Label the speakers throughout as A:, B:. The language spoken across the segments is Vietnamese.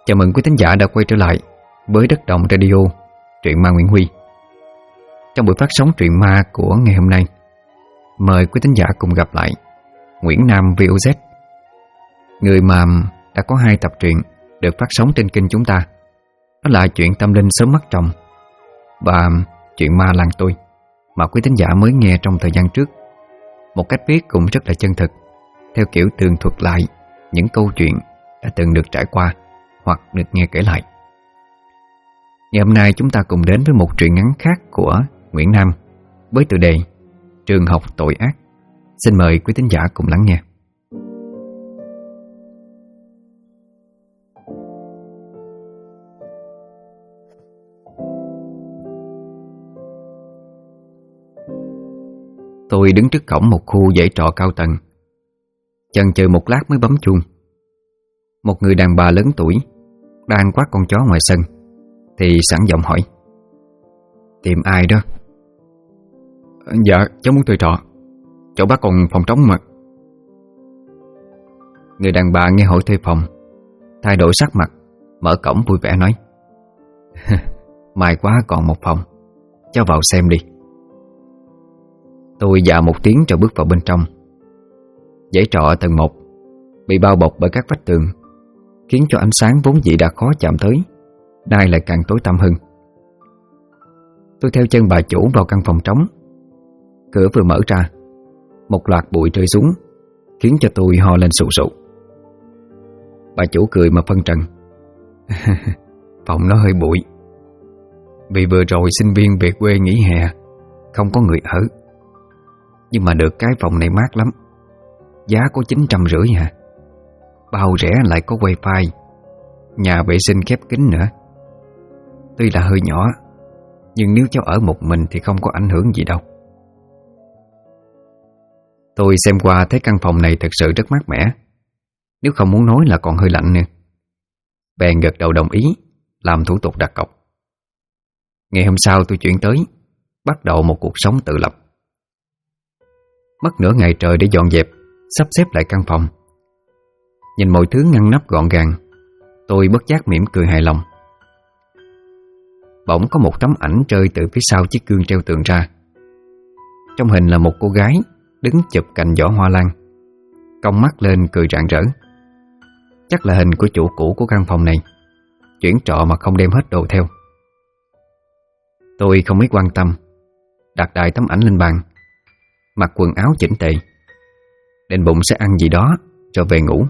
A: Chào mừng quý thính giả đã quay trở lại với Đất Đồng Radio, truyện ma Nguyễn Huy. Trong buổi phát sóng truyện ma của ngày hôm nay, mời quý thính giả cùng gặp lại Nguyễn Nam VOZ, người mà đã có 2 tập truyện được phát sóng trên kênh chúng ta. Đó là chuyện tâm linh sớm mất chồng và chuyện ma làng tôi, mà quý thính giả mới nghe trong thời gian trước. Một cách viết cũng rất là chân thực, theo kiểu tường thuật lại những câu chuyện đã từng được trải qua hoặc được nghe kể lại. Ngày hôm nay chúng ta cùng đến với một truyện ngắn khác của Nguyễn Nam với tựa đề Trường học tội ác. Xin mời quý thính giả cùng lắng nghe. Tôi đứng trước cổng một khu dãy trọ cao tầng, chần chừ một lát mới bấm chuông. Một người đàn bà lớn tuổi đang quát con chó ngoài sân thì sẵn giọng hỏi: "Tìm ai đó?" "Dạ, cháu muốn thuê trọ. Chỗ bác còn phòng trống mà." Người đàn bà nghe hỏi thuê phòng, thay đổi sắc mặt, mở cổng vui vẻ nói: "May quá còn một phòng, cháu vào xem đi." Tôi dạ một tiếng rồi bước vào bên trong. Dãy trọ ở tầng 1 bị bao bọc bởi các vách tường, khiến cho ánh sáng vốn dĩ đã khó chạm tới nay lại càng tối tăm hơn. Tôi theo chân bà chủ vào căn phòng trống. Cửa vừa mở ra, một loạt bụi rơi xuống, khiến cho tôi ho lên sụ sụ. Bà chủ cười mà phân trần: "Phòng nó hơi bụi, vì vừa rồi sinh viên về quê nghỉ hè, không có người ở. Nhưng mà được cái phòng này mát lắm, giá có 950 hả? Bao rẻ lại có wifi, nhà vệ sinh khép kín nữa. Tuy là hơi nhỏ, nhưng nếu cháu ở một mình thì không có ảnh hưởng gì đâu." Tôi xem qua thấy căn phòng này thật sự rất mát mẻ, nếu không muốn nói là còn hơi lạnh nữa. Bèn gật đầu đồng ý, làm thủ tục đặt cọc. Ngày hôm sau tôi chuyển tới, bắt đầu một cuộc sống tự lập. Mất nửa ngày trời để dọn dẹp, sắp xếp lại căn phòng. Nhìn mọi thứ ngăn nắp gọn gàng, tôi bất giác mỉm cười hài lòng. Bỗng có một tấm ảnh rơi từ phía sau chiếc gương treo tường ra. Trong hình là một cô gái đứng chụp cành giỏ hoa lan, cong mắt lên cười rạng rỡ. Chắc là hình của chủ cũ của căn phòng này, chuyển trọ mà không đem hết đồ theo. Tôi không mấy quan tâm, đặt đại tấm ảnh lên bàn, mặc quần áo chỉnh tề, định bụng sẽ ăn gì đó rồi về ngủ.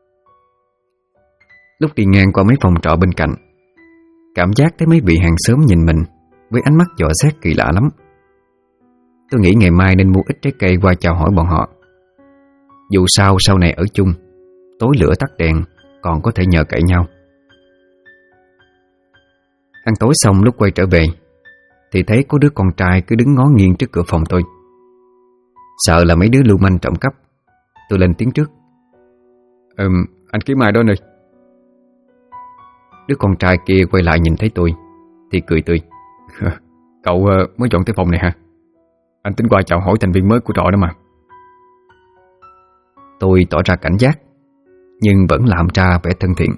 A: Lúc đi ngang qua mấy phòng trọ bên cạnh, cảm giác thấy mấy vị hàng xóm nhìn mình với ánh mắt dò xét kỳ lạ lắm. Tôi nghĩ ngày mai nên mua ít trái cây qua chào hỏi bọn họ. Dù sao sau này ở chung, tối lửa tắt đèn còn có thể nhờ cậy nhau. Ăn tối xong lúc quay trở về thì thấy có đứa con trai cứ đứng ngó nghiêng trước cửa phòng tôi. Sợ là mấy đứa lưu manh trộm cắp, tôi lên tiếng trước: "Anh kiếm ai đó nơi?" Đứa con trai kia quay lại nhìn thấy tôi thì cười tươi: "Cậu mới dọn tới phòng này hả? Anh tính qua chào hỏi thành viên mới của trọ đó mà." Tôi tỏ ra cảnh giác, nhưng vẫn làm ra vẻ thân thiện: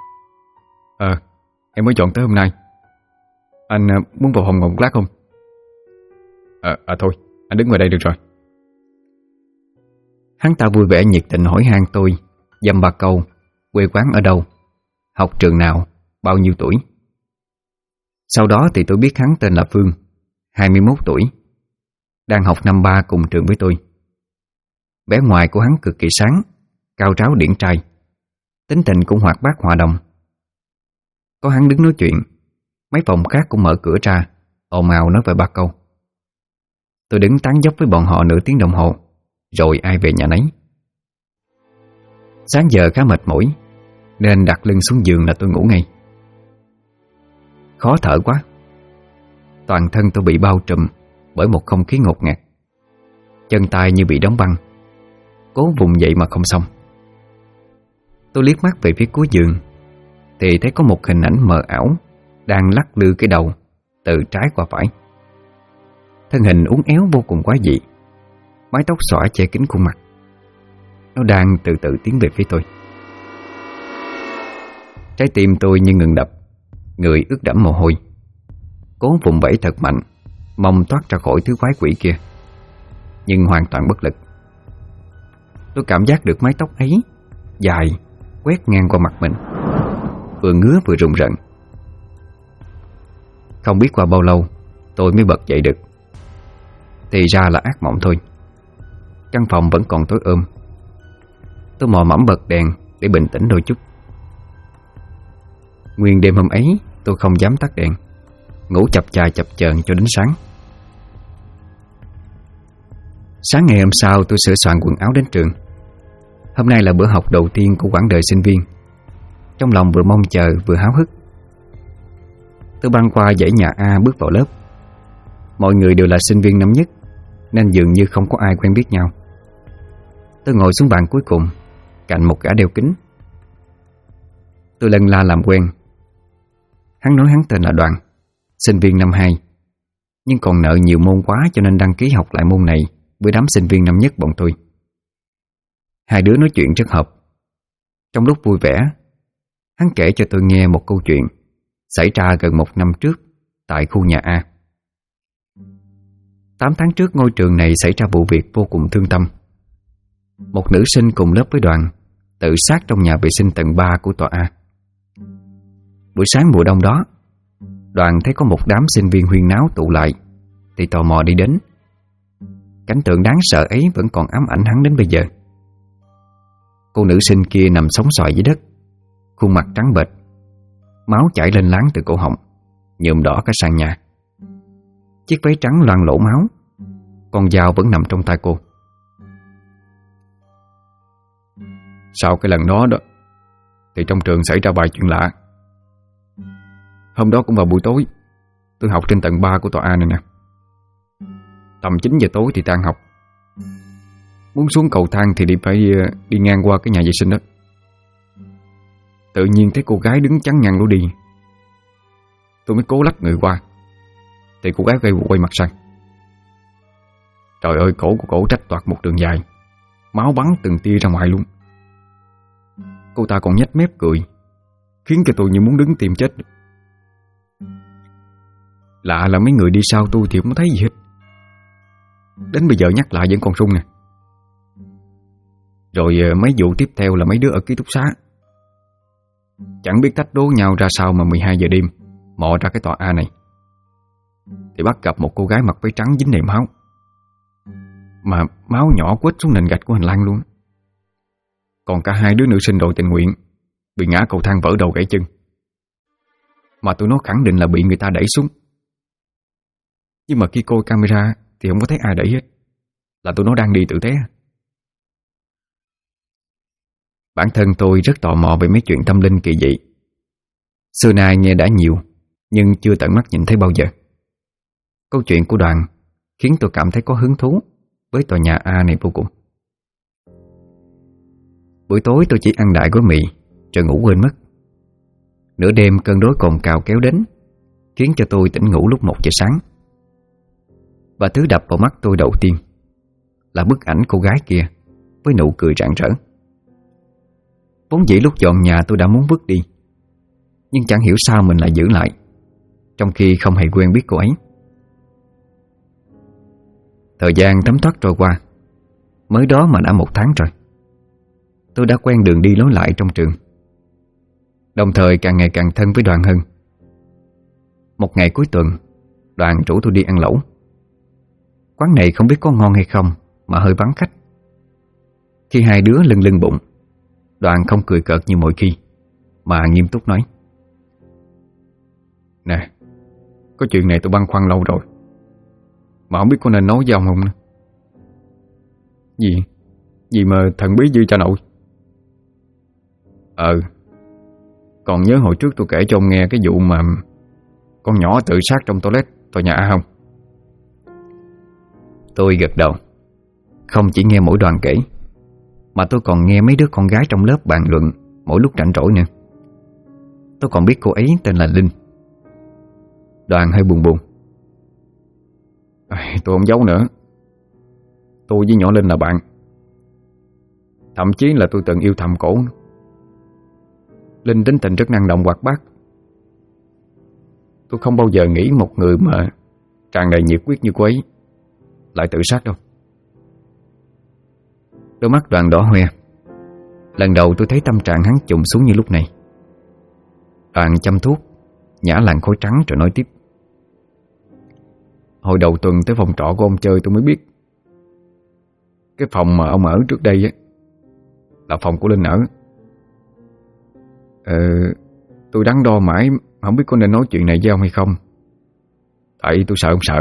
A: Em mới dọn tới hôm nay. Anh muốn vào phòng ngồi một lát không?" Thôi, anh đứng ngoài đây được rồi." Hắn ta vui vẻ nhiệt tình hỏi han tôi dăm ba câu: quê quán ở đâu, học trường nào, bao nhiêu tuổi. Sau đó thì tôi biết hắn tên là Phương, 21 tuổi, đang học năm 3 cùng trường với tôi. Vẻ ngoài của hắn cực kỳ sáng, cao ráo điển trai, tính tình cũng hoạt bát hòa đồng. Có hắn đứng nói chuyện, mấy phòng khác cũng mở cửa ra, ồn ào nói vài ba câu. Tôi đứng tán dóc với bọn họ nửa tiếng đồng hồ, rồi ai về nhà nấy. Sáng giờ khá mệt mỏi, nên đặt lưng xuống giường là tôi ngủ ngay. Khó thở quá, toàn thân tôi bị bao trùm bởi một không khí ngột ngạt. Chân tay như bị đóng băng, cố vùng dậy mà không xong. Tôi liếc mắt về phía cuối giường thì thấy có một hình ảnh mờ ảo đang lắc lư cái đầu từ trái qua phải. Thân hình uốn éo vô cùng quái dị, mái tóc xõa che kín khuôn mặt. Nó đang từ từ tiến về phía tôi. Trái tim tôi như ngừng đập, người ướt đẫm mồ hôi, cố vùng vẫy thật mạnh, mong thoát ra khỏi thứ quái quỷ kia, nhưng hoàn toàn bất lực. Tôi cảm giác được mái tóc ấy dài quét ngang qua mặt mình, vừa ngứa vừa rùng rợn. Không biết qua bao lâu tôi mới bật dậy được. Thì ra là ác mộng thôi. Căn phòng vẫn còn tối ôm. Tôi mò mẫm bật đèn để bình tĩnh đôi chút. Nguyên đêm hôm ấy tôi không dám tắt đèn, ngủ chập chà chập chờn cho đến sáng. Sáng ngày hôm sau tôi sửa soạn quần áo đến trường. Hôm nay là bữa học đầu tiên của quãng đời sinh viên. Trong lòng vừa mong chờ vừa háo hức. Tôi băng qua dãy nhà A bước vào lớp. Mọi người đều là sinh viên năm nhất, nên dường như không có ai quen biết nhau. Tôi ngồi xuống bàn cuối cùng, cạnh một gã đeo kính. Tôi lần la làm quen. Hắn nói hắn tên là Đoàn, sinh viên năm 2, nhưng còn nợ nhiều môn quá cho nên đăng ký học lại môn này với đám sinh viên năm nhất bọn tôi. Hai đứa nói chuyện rất hợp. Trong lúc vui vẻ, hắn kể cho tôi nghe một câu chuyện xảy ra gần 1 năm trước tại khu nhà A. 8 tháng trước ngôi trường này xảy ra vụ việc vô cùng thương tâm. Một nữ sinh cùng lớp với Đoàn tự sát trong nhà vệ sinh tầng 3 của tòa A. Buổi sáng mùa đông đó, Đoàn thấy có một đám sinh viên huyên náo tụ lại thì tò mò đi đến. Cảnh tượng đáng sợ ấy vẫn còn ám ảnh hắn đến bây giờ. Cô nữ sinh kia nằm sóng xoài dưới đất, khuôn mặt trắng bệch, máu chảy lên láng từ cổ họng, nhuộm đỏ cả sàn nhà. Chiếc váy trắng loang lổ máu, con dao vẫn nằm trong tay cô. Sau cái lần đó thì trong trường xảy ra vài chuyện lạ. Hôm đó cũng vào buổi tối, tôi học trên tầng 3 của tòa A này nè. Tầm 9 giờ tối thì tan học. Muốn xuống cầu thang thì phải đi ngang qua cái nhà vệ sinh đó. Tự nhiên thấy cô gái đứng chắn ngang lối đi. Tôi mới cố lách người qua thì cô gái quay mặt sang. Trời ơi, cổ của cổ trách toạc một đường dài, máu bắn từng tia ra ngoài luôn. Cô ta còn nhếch mép cười, khiến cho tôi như muốn đứng tìm chết. Lạ là mấy người đi sau tôi thì không thấy gì hết. Đến bây giờ nhắc lại vẫn còn run nè. Rồi mấy vụ tiếp theo là mấy đứa ở ký túc xá, chẳng biết cách đố nhau ra sao mà 12 giờ đêm mò ra cái tòa A này thì bắt gặp một cô gái mặc váy trắng dính đầy máu, mà máu nhỏ quết xuống nền gạch của hành lang luôn. Còn cả hai đứa nữ sinh đội tình nguyện bị ngã cầu thang vỡ đầu gãy chân, mà tụi nó khẳng định là bị người ta đẩy xuống. Nhưng mà khi coi camera thì không có thấy ai đẩy hết, là tụi nó đang đi tự té. Bản thân tôi rất tò mò về mấy chuyện tâm linh kỳ dị. Xưa nay nghe đã nhiều, nhưng chưa tận mắt nhìn thấy bao giờ. Câu chuyện của Đoàn khiến tôi cảm thấy có hứng thú với tòa nhà A này vô cùng. Buổi tối tôi chỉ ăn đại gói mì rồi ngủ quên mất. Nửa đêm cơn đói cồn cào kéo đến, khiến cho tôi tỉnh ngủ lúc 1 giờ sáng. Và thứ đập vào mắt tôi đầu tiên là bức ảnh cô gái kia với nụ cười rạng rỡ. Vốn dĩ lúc dọn nhà tôi đã muốn vứt đi, nhưng chẳng hiểu sao mình lại giữ lại, trong khi không hề quen biết cô ấy. Thời gian thấm thoát trôi qua, mới đó mà đã 1 tháng rồi. Tôi đã quen đường đi lối lại trong trường, đồng thời càng ngày càng thân với Đoàn hơn. Một ngày cuối tuần, Đoàn rủ tôi đi ăn lẩu. Quán này không biết có ngon hay không mà hơi vắng khách. Khi hai đứa lưng lưng bụng, Đoàn không cười cợt như mọi khi, mà nghiêm túc nói: Nè, có chuyện này tôi băn khoăn lâu rồi, mà không biết có nên nói với ông không nữa. Gì mà thần bí dư cha nội? Còn nhớ hồi trước tôi kể cho ông nghe cái vụ mà con nhỏ tự sát trong toilet tòa nhà A không? Tôi gật đầu. Không chỉ nghe mỗi Đoàn kể, mà tôi còn nghe mấy đứa con gái trong lớp bàn luận mỗi lúc rảnh rỗi nữa. Tôi còn biết cô ấy tên là Linh. Đoàn hơi buồn buồn: Tôi không giấu nữa, tôi với nhỏ Linh là bạn. Thậm chí là tôi từng yêu thầm cổ. Linh tính tình rất năng động hoạt bát. Tôi không bao giờ nghĩ một người mà tràn đầy nhiệt huyết như cô ấy lại tự sát đâu. Đôi mắt Đoàn đỏ hoe. Lần đầu tôi thấy tâm trạng hắn trùng xuống như lúc này. Đoàn châm thuốc, nhả làn khói trắng rồi nói tiếp. Hồi đầu tuần tới phòng trọ của ông chơi tôi mới biết cái phòng mà ông ở trước đây á là phòng của Linh ở. Tôi đắn đo mãi không biết có nên nói chuyện này với ông hay không, tại tôi sợ ông sợ.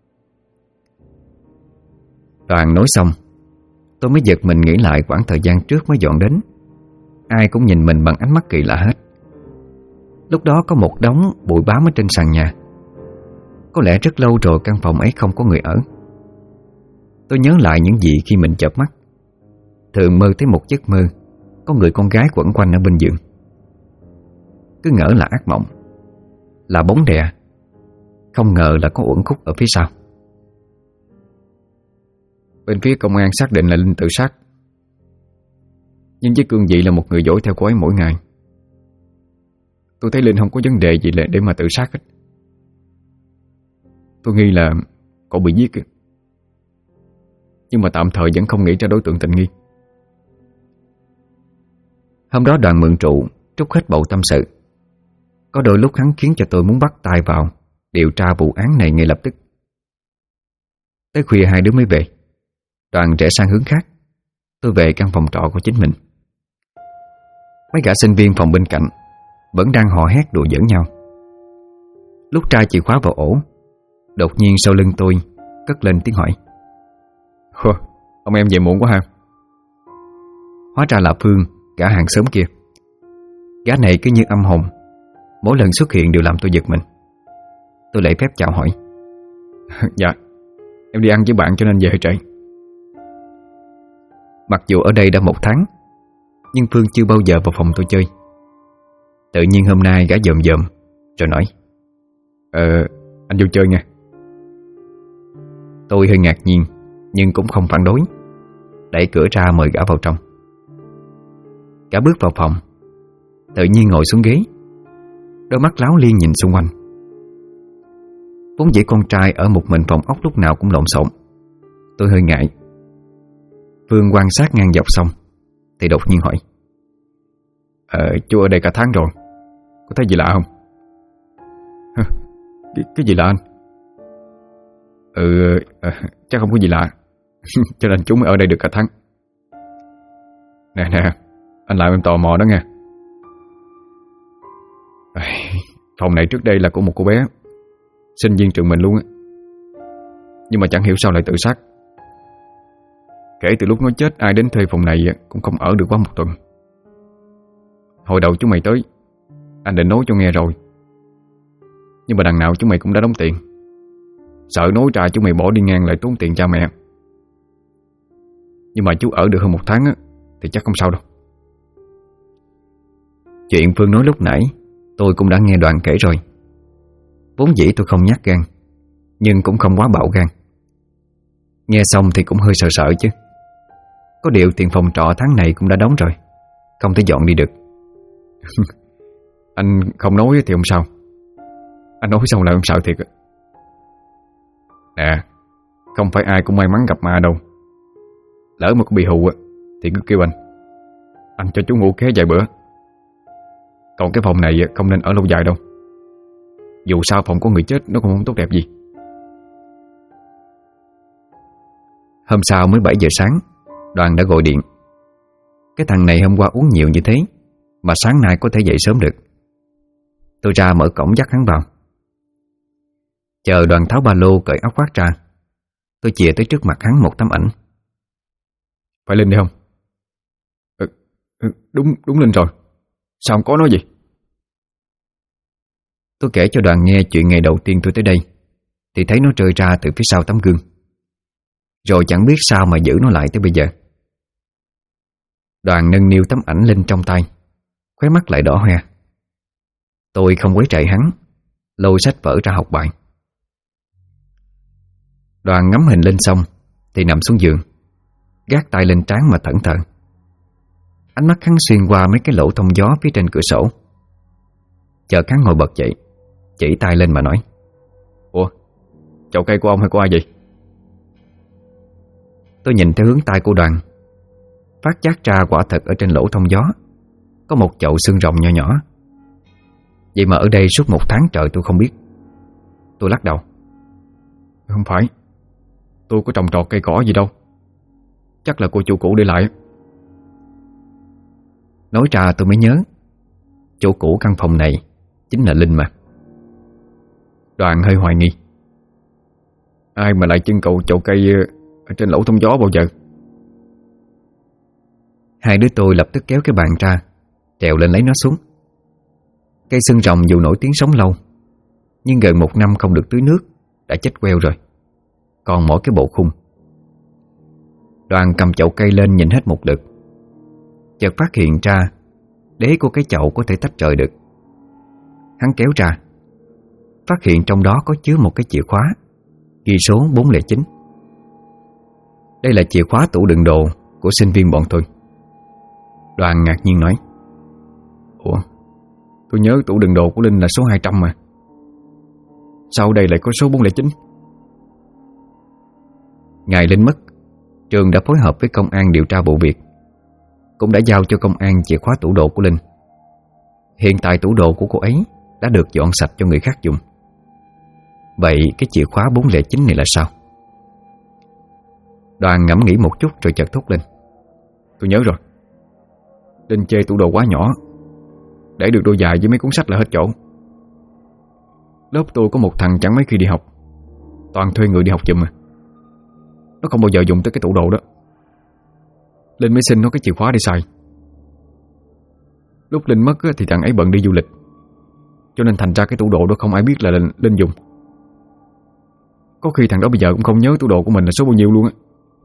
A: Đoàn nói xong, tôi mới giật mình nghĩ lại khoảng thời gian trước mới dọn đến. Ai cũng nhìn mình bằng ánh mắt kỳ lạ hết. Lúc đó có một đống bụi bám ở trên sàn nhà. Có lẽ rất lâu rồi căn phòng ấy không có người ở. Tôi nhớ lại những gì khi mình chợp mắt. Thường mơ thấy một giấc mơ có người con gái quẩn quanh ở bên giường. Cứ ngỡ là ác mộng, là bóng đè. Không ngờ là có uẩn khúc ở phía sau. Bên phía công an xác định là Linh tự sát, nhưng với cương vị là một người dõi theo cô ấy mỗi ngày, tôi thấy Linh không có vấn đề gì để mà tự sát hết. Tôi nghi là cô bị giết, nhưng mà tạm thời vẫn không nghĩ ra đối tượng tình nghi. Hôm đó Đoàn mượn rượu trút hết bầu tâm sự. Có đôi lúc hắn khiến cho tôi muốn bắt tay vào điều tra vụ án này ngay lập tức. Tới khuya hai đứa mới về. Đoàn rẽ sang hướng khác. Tôi về căn phòng trọ của chính mình. Mấy gã sinh viên phòng bên cạnh vẫn đang hò hét đùa giỡn nhau. Lúc tra chìa khóa vào ổ, đột nhiên sau lưng tôi cất lên tiếng hỏi. Ông em về muộn quá ha? Hóa ra là Phương, gã hàng xóm kia. Gã này cứ như âm hồn, mỗi lần xuất hiện đều làm tôi giật mình. Tôi lễ phép chào hỏi. Dạ, em đi ăn với bạn cho nên về trễ. Mặc dù ở đây đã 1 tháng, nhưng Phương chưa bao giờ vào phòng tôi chơi. Tự nhiên hôm nay gã dòm dòm rồi nói. Anh vô chơi nha. Tôi hơi ngạc nhiên, nhưng cũng không phản đối, đẩy cửa ra mời gã vào trong. Gã bước vào phòng, tự nhiên ngồi xuống ghế, đôi mắt láo liên nhìn xung quanh. Vốn dĩ con trai ở một mình phòng ốc lúc nào cũng lộn xộn, tôi hơi ngại. Phương quan sát ngang dọc xong thì đột nhiên hỏi. Chú ở đây cả tháng rồi, có thấy gì lạ không? Cái gì lạ anh? Chắc không có gì lạ. Cho nên chú mới ở đây được cả tháng. Nè, anh lại em tò mò đó nghe. Phòng này trước đây là của một cô bé sinh viên trường mình luôn á, nhưng mà chẳng hiểu sao lại tự sát. Kể từ lúc nó chết, ai đến thuê phòng này cũng không ở được quá 1 tuần. Hồi đầu chúng mày tới, anh định nói cho nghe rồi, nhưng mà đằng nào chúng mày cũng đã đóng tiền. Sợ nói ra chúng mày bỏ đi ngang lại tốn tiền cha mẹ. Nhưng mà chú ở được hơn 1 tháng á, thì chắc không sao đâu. Chuyện Phương nói lúc nãy tôi cũng đã nghe Đoàn kể rồi. Vốn dĩ tôi không nhát gan, nhưng cũng không quá bạo gan. Nghe xong thì cũng hơi sợ sợ chứ. Có điều tiền phòng trọ tháng này cũng đã đóng rồi, không thể dọn đi được. Anh không nói thì không sao, anh nói xong là em sợ thiệt. Nè, không phải ai cũng may mắn gặp ma đâu. Lỡ mà có bị hù thì cứ kêu anh cho chú ngủ ké vài bữa. Còn cái phòng này không nên ở lâu dài đâu. Dù sao phòng có người chết nó cũng không tốt đẹp gì. Hôm sau mới 7 giờ sáng, Đoàn đã gọi điện. Cái thằng này hôm qua uống nhiều như thế mà sáng nay có thể dậy sớm được. Tôi ra mở cổng dắt hắn vào. Chờ Đoàn tháo ba lô cởi áo khoác ra, tôi chìa tới trước mặt hắn một tấm ảnh. Phải Linh đi không? Đúng Linh rồi. Sao không có nói gì? Tôi kể cho Đoàn nghe chuyện ngày đầu tiên tôi tới đây, thì thấy nó rơi ra từ phía sau tấm gương. Rồi chẳng biết sao mà giữ nó lại tới bây giờ. Đoàn nâng niu tấm ảnh lên trong tay, khóe mắt lại đỏ hoe. Tôi không quấy rầy hắn, lôi sách vở ra học bài. Đoàn ngắm hình lên xong thì nằm xuống giường, gác tay lên trán mà thẫn thờ. Ánh mắt hắn xuyên qua mấy cái lỗ thông gió phía trên cửa sổ. Chợt hắn ngồi bật dậy, chỉ tay lên mà nói: "Ủa, chậu cây của ông hay của ai vậy?" Tôi nhìn theo hướng tay của Đoàn, phát giác ra quả thật ở trên lỗ thông gió có một chậu xương rồng nhỏ nhỏ. Vậy mà ở đây suốt 1 tháng trời tôi không biết. Tôi lắc đầu: "Không phải, tôi có trồng trọt cây cỏ gì đâu. Chắc là cô chủ cũ để lại." Nói ra tôi mới nhớ, chủ cũ căn phòng này chính là Linh mà. Đoàn hơi hoài nghi: "Ai mà lại trưng cầu chậu cây ở trên lỗ thông gió bao giờ?" Hai đứa tôi lập tức kéo cái bàn ra, trèo lên lấy nó xuống. Cây xương rồng dù nổi tiếng sống lâu, nhưng gần 1 năm không được tưới nước đã chết queo rồi, còn mỗi cái bộ khung. Đoàn cầm chậu cây lên nhìn hết một lượt, chợt phát hiện ra đế của cái chậu có thể tách rời được. Hắn kéo ra, phát hiện trong đó có chứa một cái chìa khóa ghi số 409. Đây là chìa khóa tủ đựng đồ của sinh viên bọn tôi. Đoàn ngạc nhiên nói: "Ủa, tôi nhớ tủ đựng đồ của Linh là số 200 mà. Sao đây lại có số 409? Ngày Linh mất, trường đã phối hợp với công an điều tra vụ việc, cũng đã giao cho công an chìa khóa tủ đồ của Linh. Hiện tại tủ đồ của cô ấy đã được dọn sạch cho người khác dùng. Vậy cái chìa khóa 409 này là sao?" Đoàn ngẫm nghĩ một chút rồi chợt thốt lên: "Tôi nhớ rồi. Linh chê tủ đồ quá nhỏ, để được đôi giày với mấy cuốn sách là hết chỗ. Lớp tôi có một thằng chẳng mấy khi đi học, toàn thuê người đi học giùm mà. Nó không bao giờ dùng tới cái tủ đồ đó. Linh mới xin nó cái chìa khóa để xài. Lúc Linh mất thì thằng ấy bận đi du lịch, cho nên thành ra cái tủ đồ đó không ai biết là Linh dùng. Có khi thằng đó bây giờ cũng không nhớ tủ đồ của mình là số bao nhiêu luôn á."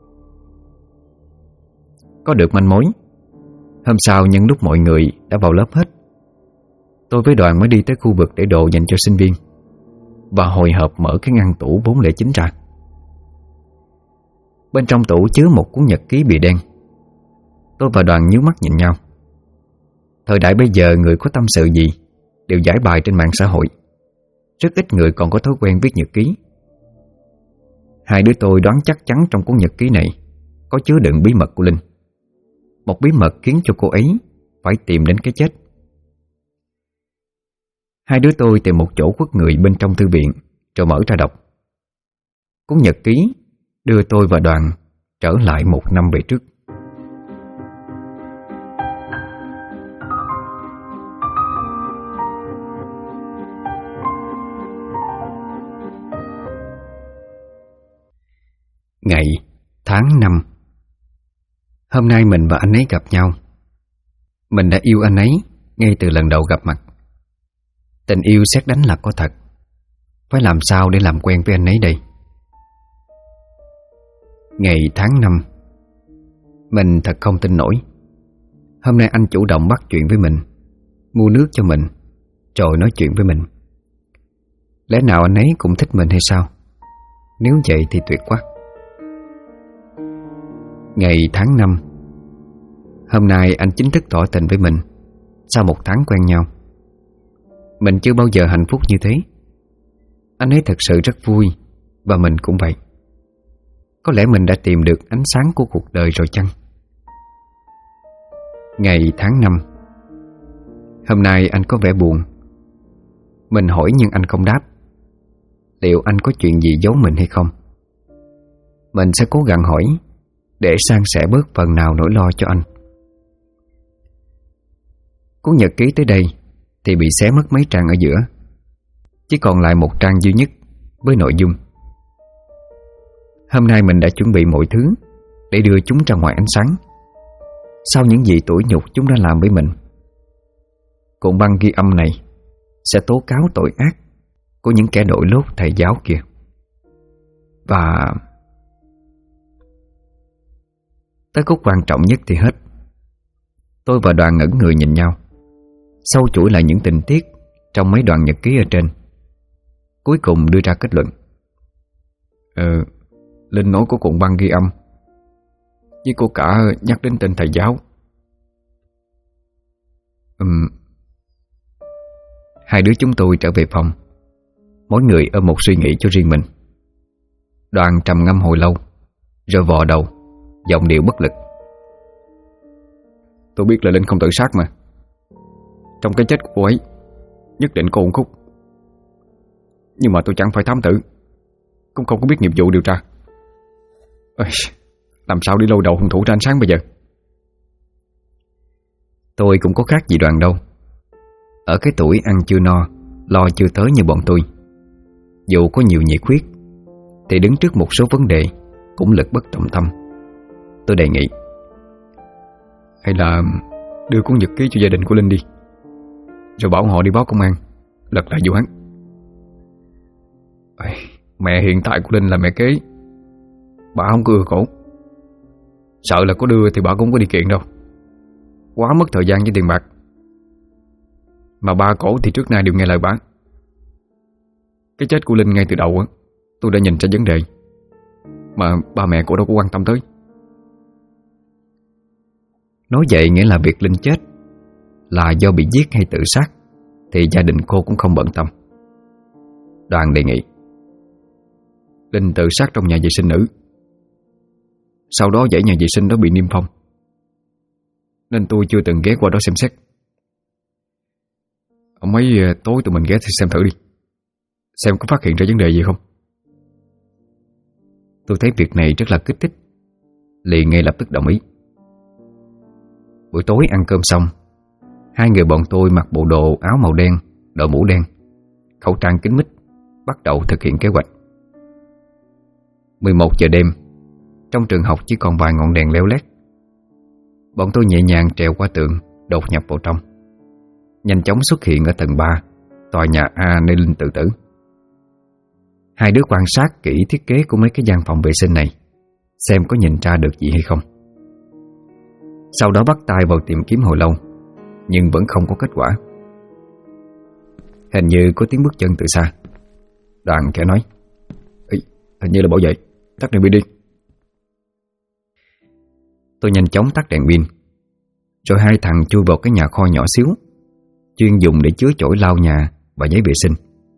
A: Có được manh mối, hôm sau nhân lúc mọi người đã vào lớp hết, tôi với Đoàn mới đi tới khu vực để đồ dành cho sinh viên và hồi hộp mở cái ngăn tủ 409 ra. Bên trong tủ chứa một cuốn nhật ký bìa đen. Tôi và Đoàn nhíu mắt nhìn nhau. Thời đại bây giờ người có tâm sự gì đều giải bài trên mạng xã hội, rất ít người còn có thói quen viết nhật ký. Hai đứa tôi đoán chắc chắn trong cuốn nhật ký này có chứa đựng bí mật của Linh, một bí mật khiến cho cô ấy phải tìm đến cái chết. Hai đứa tôi tìm một chỗ khuất người bên trong thư viện rồi mở ra đọc. Cuốn nhật ký đưa tôi và Đoàn trở lại 1 năm về trước. Ngày, tháng, năm. Hôm nay mình và anh ấy gặp nhau. Mình đã yêu anh ấy ngay từ lần đầu gặp mặt. Tình yêu sét đánh là có thật. Phải làm sao để làm quen với anh ấy đây? Ngày, tháng, năm. Mình thật không tin nổi. Hôm nay anh chủ động bắt chuyện với mình, mua nước cho mình, rồi nói chuyện với mình. Lẽ nào anh ấy cũng thích mình hay sao? Nếu vậy thì tuyệt quá. Ngày, tháng, năm. Hôm nay anh chính thức tỏ tình với mình sau 1 tháng quen nhau. Mình chưa bao giờ hạnh phúc như thế. Anh ấy thật sự rất vui, và mình cũng vậy. Có lẽ mình đã tìm được ánh sáng của cuộc đời rồi chăng? Ngày, tháng, năm. Hôm nay anh có vẻ buồn. Mình hỏi nhưng anh không đáp. Liệu anh có chuyện gì giấu mình hay không? Mình sẽ cố gắng hỏi để san sẻ bớt phần nào nỗi lo cho anh. Cuốn nhật ký tới đây thì bị xé mất mấy trang ở giữa, chỉ còn lại 1 trang duy nhất với nội dung: hôm nay mình đã chuẩn bị mọi thứ để đưa chúng ra ngoài ánh sáng, sau những gì tủi nhục chúng đã làm với mình. Cuộn băng ghi âm này sẽ tố cáo tội ác của những kẻ đội lốt thầy giáo kia. Và tới khúc quan trọng nhất thì hết. Tôi và Đoàn ngẩn người nhìn nhau, sâu chuỗi lại những tình tiết trong mấy đoạn nhật ký ở trên, cuối cùng đưa ra kết luận. Linh nói có cuộn băng ghi âm, với cô cả nhắc đến tên thầy giáo. Hai đứa chúng tôi trở về phòng, mỗi người ôm một suy nghĩ cho riêng mình. Đoàn trầm ngâm hồi lâu, rồi vò đầu, giọng điệu bất lực. Tôi biết là Linh không tự sát mà. Trong cái chết của cô ấy nhất định có uẩn khúc. Nhưng mà tôi chẳng phải thám tử, cũng không có biết nghiệp vụ điều tra. Làm sao đi lôi đầu hung thủ ra ánh sáng bây giờ? Tôi cũng có khác gì Đoàn đâu. Ở cái tuổi ăn chưa no, lo chưa tới như bọn tôi, dù có nhiều nhiệt huyết thì đứng trước một số vấn đề cũng lực bất tòng tâm. Tôi đề nghị hay là đưa cuốn nhật ký cho gia đình của Linh đi, rồi bảo họ đi báo công an lật lại vụ án. Mẹ hiện tại của Linh là mẹ kế, bà không có ưa cổ. Sợ là có đưa thì bà cũng không có đi kiện đâu, quá mất thời gian với tiền bạc. Mà ba cổ thì trước nay đều nghe lời bà. Cái chết của Linh ngay từ đầu á, tôi đã nhìn ra vấn đề, mà ba mẹ cổ đâu có quan tâm tới. Nói vậy nghĩa là việc Linh chết là do bị giết hay tự sát thì gia đình cô cũng không bận tâm. Đoàn đề nghị Linh tự sát trong nhà vệ sinh nữ, sau đó dãy nhà vệ sinh đó bị niêm phong, nên tôi chưa từng ghé qua đó xem xét. Mấy tối tụi mình ghé thì xem thử đi, xem có phát hiện ra vấn đề gì không. Tôi thấy việc này rất là kích thích, liền ngay lập tức đồng ý. Buổi tối ăn cơm xong, hai người bọn tôi mặc bộ đồ áo màu đen, đội mũ đen, khẩu trang kín mít, bắt đầu thực hiện kế hoạch. 11 giờ đêm, trong trường học chỉ còn vài ngọn đèn leo lét. Bọn tôi nhẹ nhàng trèo qua tường, đột nhập vào trong, nhanh chóng xuất hiện ở tầng 3 tòa nhà A nơi Linh tự tử. Hai đứa quan sát kỹ thiết kế của mấy cái gian phòng vệ sinh này, xem có nhìn ra được gì hay không. Sau đó bắt tay vào tìm kiếm hồi lâu, nhưng vẫn không có kết quả. Hình như có tiếng bước chân từ xa. Đoàn khẽ nói: Hình như là bảo vệ, tắt đèn pin đi. Tôi nhanh chóng tắt đèn pin, rồi hai thằng chui vào cái nhà kho nhỏ xíu, chuyên dùng để chứa chổi lau nhà và giấy vệ sinh.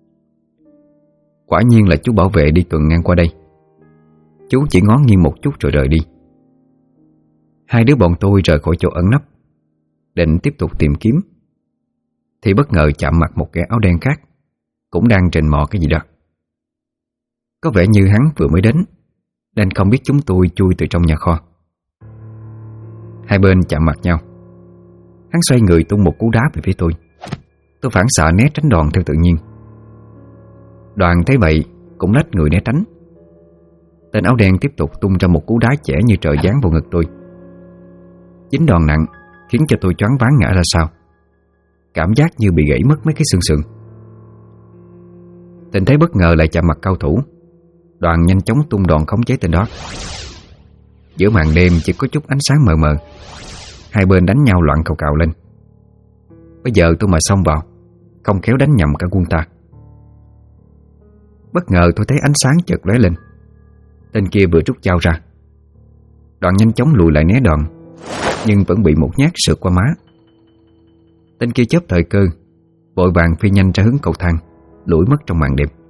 A: Quả nhiên là chú bảo vệ đi tuần ngang qua đây. Chú chỉ ngó nghiêng một chút rồi rời đi. Hai đứa bọn tôi rời khỏi chỗ ẩn nấp, định tiếp tục tìm kiếm, thì bất ngờ chạm mặt một kẻ áo đen khác, cũng đang rình mò cái gì đó. Có vẻ như hắn vừa mới đến, nên không biết chúng tôi chui từ trong nhà kho. Hai bên chạm mặt nhau. Hắn xoay người tung một cú đá về phía tôi. Tôi phản xạ né tránh đòn theo tự nhiên. Đoàn thấy vậy cũng lách người né tránh. Tên áo đen tiếp tục tung ra một cú đá chẻ như trời giáng vào ngực tôi. Chính đòn nặng khiến cho tôi choáng váng ngã ra sau, cảm giác như bị gãy mất mấy cái xương sườn. Tình thế bất ngờ lại chạm mặt cao thủ. Đoàn nhanh chóng tung đòn khống chế tên đó. Giữa màn đêm chỉ có chút ánh sáng mờ mờ, hai bên đánh nhau loạn cào cào lên. Bây giờ tôi mà xông vào, không khéo đánh nhầm cả quân ta. Bất ngờ tôi thấy ánh sáng chợt lóe lên. Tên kia vừa rút dao ra. Đoàn nhanh chóng lùi lại né đòn, nhưng vẫn bị một nhát sượt qua má. Tên kia chớp thời cơ, vội vàng phi nhanh ra hướng cầu thang, lủi mất trong màn đêm.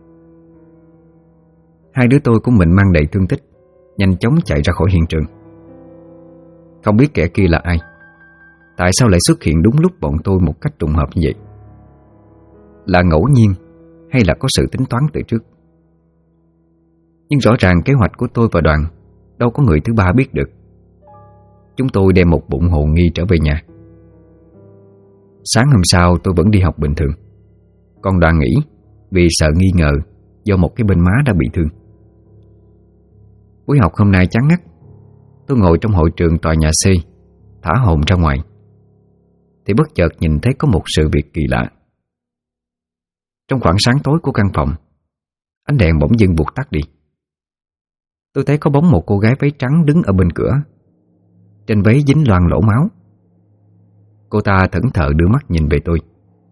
A: Hai đứa tôi cũng mình mang đầy thương tích, nhanh chóng chạy ra khỏi hiện trường. Không biết kẻ kia là ai, tại sao lại xuất hiện đúng lúc bọn tôi một cách trùng hợp như vậy? Là ngẫu nhiên hay là có sự tính toán từ trước? Nhưng rõ ràng kế hoạch của tôi và Đoàn đâu có người thứ ba biết được. Chúng tôi đem một bụng hồ nghi trở về nhà. Sáng hôm sau tôi vẫn đi học bình thường, còn Đoàn nghỉ vì sợ nghi ngờ do một cái bên má đã bị thương. Buổi học hôm nay chán ngắt. Tôi ngồi trong hội trường tòa nhà C, thả hồn ra ngoài, thì bất chợt nhìn thấy có một sự việc kỳ lạ. Trong khoảng sáng tối của căn phòng, ánh đèn bỗng dưng vụt tắt đi. Tôi thấy có bóng một cô gái váy trắng đứng ở bên cửa. Trên váy dính loang lỗ máu. Cô ta thẫn thờ đưa mắt nhìn về tôi.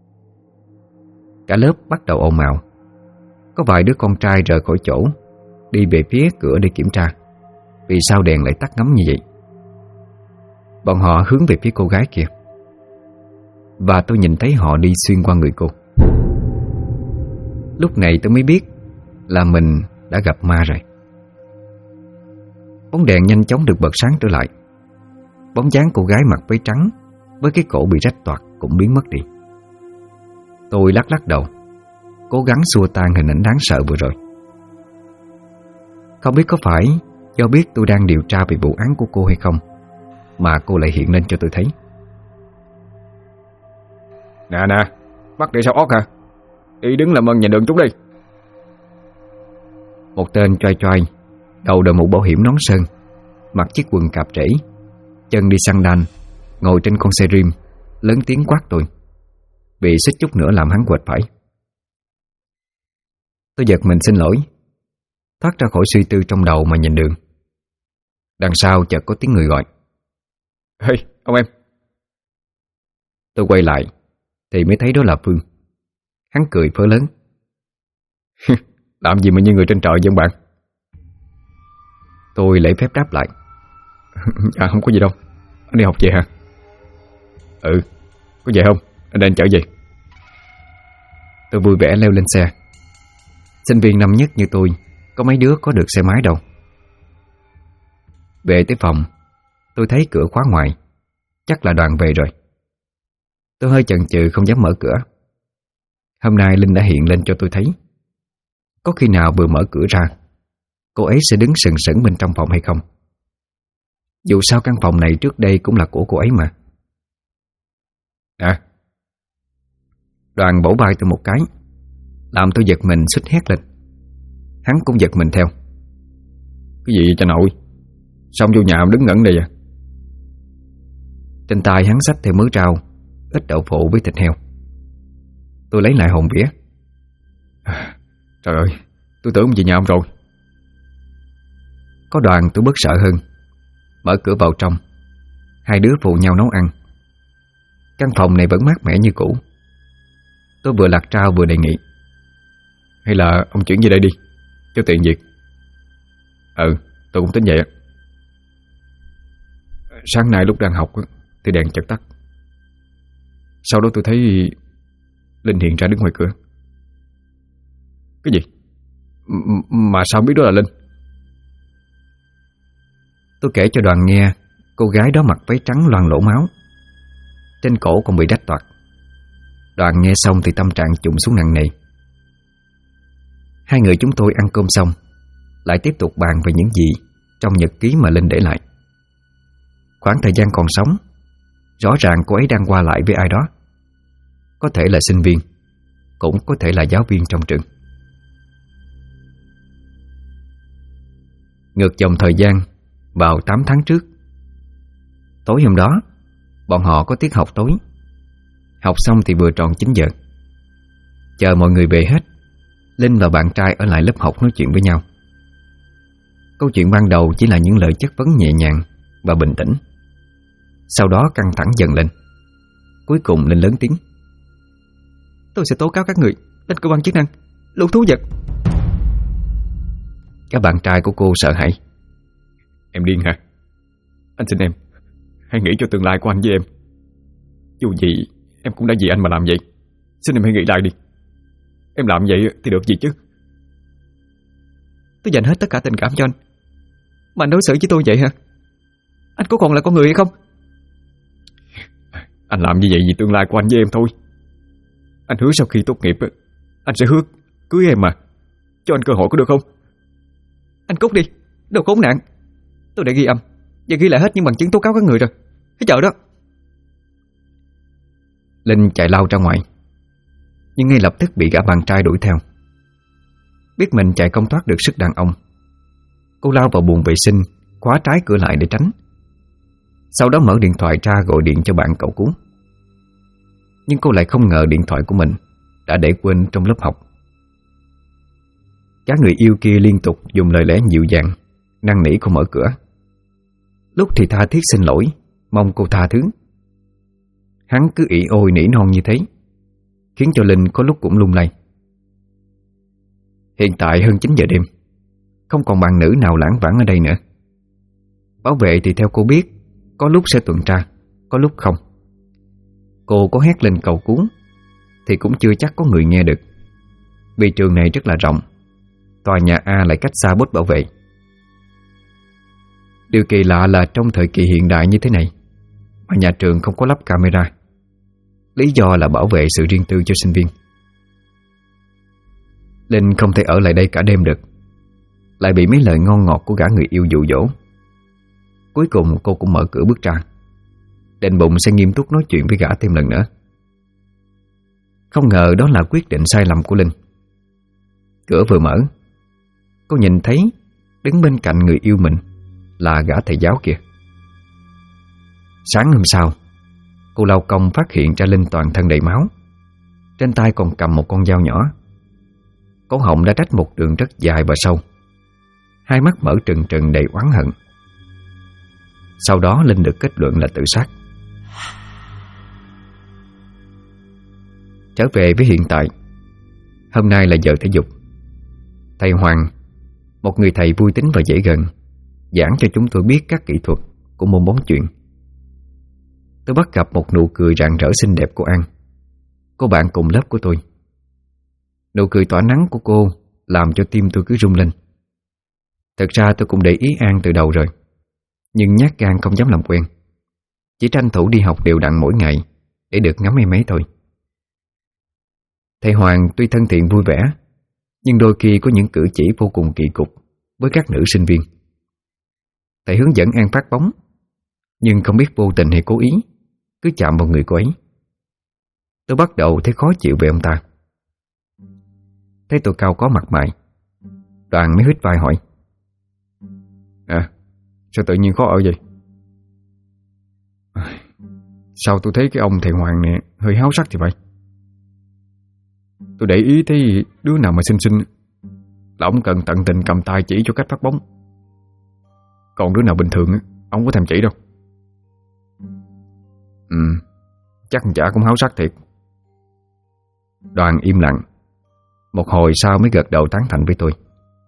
A: Cả lớp bắt đầu ồn ào. Có vài đứa con trai rời khỏi chỗ, đi về phía cửa để kiểm tra vì sao đèn lại tắt ngấm như vậy. Bọn họ hướng về phía cô gái kia. và tôi nhìn thấy họ đi xuyên qua người cô. Lúc này tôi mới biết là mình đã gặp ma rồi. Bóng đèn nhanh chóng được bật sáng trở lại. Bóng dáng cô gái mặc váy trắng với cái cổ bị rách toạc cũng biến mất đi. Tôi lắc lắc đầu, cố gắng xua tan hình ảnh đáng sợ vừa rồi. Không biết có phải do biết tôi đang điều tra về vụ án của cô hay không mà cô lại hiện lên cho tôi thấy.
B: Nè, mắt để sao ót hả? Đi đứng làm ơn nhìn đường chút đi.
A: Một tên choai choai, đầu đội mũ bảo hiểm nón sơn, mặc chiếc quần cạp trễ, chân đi xăng đan, ngồi trên con xe rim, lớn tiếng quát tôi, vì suýt chút nữa làm hắn quệt phải. Tôi giật mình xin lỗi, thoát ra khỏi suy tư trong đầu mà nhìn đường. Đằng sau chợt có tiếng người gọi.
B: Ê, ông em.
A: Tôi quay lại thì mới thấy đó là Phương. Hắn cười phớ lớn.
B: Làm gì mà như người trên trời vậy ông bạn?
A: Tôi lễ phép đáp lại.
B: À không có gì đâu. Anh đi học về hả? Ừ, có về không? Anh đang chở gì?
A: Tôi vui vẻ leo lên xe. Sinh viên năm nhất như tôi có mấy đứa có được xe máy đâu. Về tới phòng, tôi thấy cửa khóa ngoài. Chắc là Đoàn về rồi. Tôi hơi chần chừ không dám mở cửa. Hôm nay Linh đã hiện lên cho tôi thấy. Có khi nào vừa mở cửa ra cô ấy sẽ đứng sừng sững bên trong phòng hay không? Dù sao căn phòng này trước đây cũng là của cô ấy mà.
B: À.
A: Đoàn bổ vai tôi một cái, làm tôi giật mình suýt hét lên. Hắn cũng giật mình theo.
B: Cái gì vậy cha nội? Xong vô nhà đứng ngẩn đây à?
A: Trên tay hắn xách theo mớ rau, ít đậu phụ với thịt heo. Tôi lấy lại hồn vía.
B: Trời ơi, tôi tưởng về nhà ông rồi.
A: Có Đoàn tôi bớt sợ hơn. Mở cửa vào trong, hai đứa phụ nhau nấu ăn. Căn phòng này vẫn mát mẻ như cũ. Tôi vừa lặt rau vừa đề nghị.
B: Hay là ông chuyển về đây đi, cho tiện việc. Ừ, tôi cũng tính vậy. Sáng nay lúc đang học thì đèn chợt tắt. Sau đó tôi thấy Linh hiện ra đứng ngoài cửa. Cái gì? Mà sao biết đó là Linh?
A: Tôi kể cho Đoàn nghe cô gái đó mặc váy trắng loang lổ máu, trên cổ còn bị rách toạc. Đoàn nghe xong thì tâm trạng trùng xuống nặng nề. Hai người chúng tôi ăn cơm xong lại tiếp tục bàn về những gì trong nhật ký mà Linh để lại. Khoảng thời gian còn sống, rõ ràng cô ấy đang qua lại với ai đó. Có thể là sinh viên, cũng có thể là giáo viên trong trường. Ngược dòng thời gian vào 8 tháng trước. Tối hôm đó, bọn họ có tiết học tối. Học xong thì vừa tròn 9 giờ. Chờ mọi người về hết, Linh và bạn trai ở lại lớp học nói chuyện với nhau. Câu chuyện ban đầu chỉ là những lời chất vấn nhẹ nhàng và bình tĩnh. Sau đó căng thẳng dần lên. Cuối cùng Linh lớn tiếng.
C: Tôi sẽ tố cáo các người lên cơ quan chức năng, lũ thú vật.
A: Các bạn trai của cô sợ hãi.
B: Em điên hả? Anh xin em, hãy nghĩ cho tương lai của anh với em. Dù gì em cũng đã vì anh mà làm vậy. Xin em hãy nghĩ lại đi. Em làm vậy thì được gì chứ?
C: Tôi dành hết tất cả tình cảm cho anh, mà anh đối xử với tôi vậy hả? Anh có còn là con người hay không?
B: Anh làm như vậy vì tương lai của anh với em thôi. Anh hứa sau khi tốt nghiệp anh sẽ hứa cưới em mà. Cho anh cơ hội có được không?
C: Anh cút đi, đồ khốn nạn. Tôi đã ghi âm và ghi lại hết những bằng chứng tố cáo các người rồi. Cái chợ đó.
A: Linh chạy lao ra ngoài, nhưng ngay lập tức bị gã bạn trai đuổi theo. Biết mình chạy không thoát được sức đàn ông, cô lao vào buồng vệ sinh, khóa trái cửa lại để tránh. Sau đó mở điện thoại ra gọi điện cho bạn cậu Cú. Nhưng cô lại không ngờ điện thoại của mình đã để quên trong lớp học. Các người yêu kia liên tục dùng lời lẽ dịu dàng năn nỉ cô mở cửa. Lúc thì tha thiết xin lỗi, mong cô tha thứ. Hắn cứ ỉ ôi nỉ non như thế, khiến cho Linh có lúc cũng lung lay. Hiện tại hơn 9 giờ đêm, không còn bạn nữ nào lãng vãng ở đây nữa. Bảo vệ thì theo cô biết, có lúc sẽ tuần tra, có lúc không. Cô có hét lên cầu cứu thì cũng chưa chắc có người nghe được, vì trường này rất là rộng, tòa nhà A lại cách xa bốt bảo vệ. Điều kỳ lạ là trong thời kỳ hiện đại như thế này mà nhà trường không có lắp camera. Lý do là bảo vệ sự riêng tư cho sinh viên. Linh không thể ở lại đây cả đêm được, lại bị mấy lời ngon ngọt của gã người yêu dụ dỗ. Cuối cùng cô cũng mở cửa bước ra, định bụng sẽ nghiêm túc nói chuyện với gã thêm lần nữa. Không ngờ đó là quyết định sai lầm của Linh. Cửa vừa mở, cô nhìn thấy đứng bên cạnh người yêu mình là gã thầy giáo kia. Sáng hôm sau, cô lao công phát hiện ra Linh toàn thân đầy máu, trên tay còn cầm một con dao nhỏ. Cổ họng đã rách một đường rất dài và sâu, hai mắt mở trừng trừng đầy oán hận. Sau đó Linh được kết luận là tự sát. Trở về với hiện tại, hôm nay là giờ thể dục. Thầy Hoàng, một người thầy vui tính và dễ gần, giảng cho chúng tôi biết các kỹ thuật của môn bóng chuyền. Tôi bắt gặp một nụ cười rạng rỡ xinh đẹp của An, cô bạn cùng lớp của tôi. Nụ cười tỏa nắng của cô làm cho tim tôi cứ rung lên. Thật ra tôi cũng để ý An từ đầu rồi, nhưng nhát gan không dám làm quen, chỉ tranh thủ đi học đều đặn mỗi ngày để được ngắm em ấy thôi. Thầy Hoàng tuy thân thiện vui vẻ, nhưng đôi khi có những cử chỉ vô cùng kỳ cục với các nữ sinh viên. Thầy hướng dẫn An phát bóng, nhưng không biết vô tình hay cố ý cứ chạm vào người cô ấy. Tôi bắt đầu thấy khó chịu về ông ta. Thấy tôi cao có mặt mày, Đoàn mới hít vai hỏi: sao tự nhiên khó ở vậy? Sao tôi thấy cái ông thầy Hoàng này hơi háo sắc thì vậy? Tôi để ý thấy đứa nào mà xinh xinh là ông cần tận tình cầm tay chỉ cho cách phát bóng, còn đứa nào bình thường ông có thèm chỉ đâu. Chắc chả cũng háo sắc thiệt. Đoàn im lặng, một hồi sau mới gật đầu tán thành với tôi.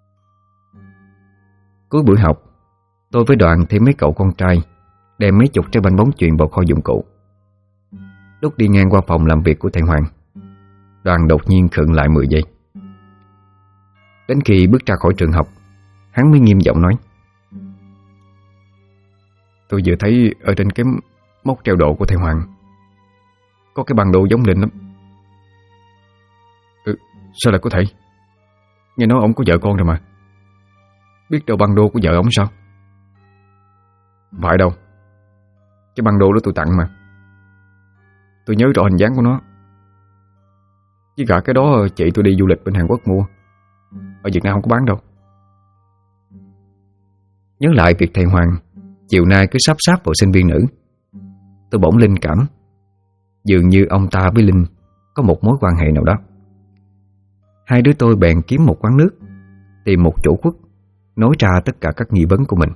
A: Cuối buổi học, tôi với Đoàn thêm mấy cậu con trai đem mấy chục trái banh bóng chuyền vào kho dụng cụ. Lúc đi ngang qua phòng làm việc của thầy Hoàng, Đoàn đột nhiên khựng lại 10 giây. Đến khi bước ra khỏi trường học, hắn mới nghiêm giọng nói: tôi vừa thấy ở trên cái móc treo độ của thầy Hoàng có cái bản đồ giống Linh lắm. Sao lại có thể? Nghe nói ông có vợ con rồi mà. Biết đâu bản đồ của vợ ông sao? Không phải đâu, cái bản đồ đó tôi tặng mà. Tôi nhớ rõ hình dáng của nó. Với cả cái đó chị tôi đi du lịch bên Hàn Quốc mua, ở Việt Nam không có bán đâu. Nhớ lại việc thầy Hoàng chiều nay cứ sắp sáp vào sinh viên nữ, tôi bỗng linh cảm dường như ông ta với Linh có một mối quan hệ nào đó. Hai đứa tôi bèn kiếm một quán nước, tìm một chỗ khuất, nói ra tất cả các nghi vấn của mình.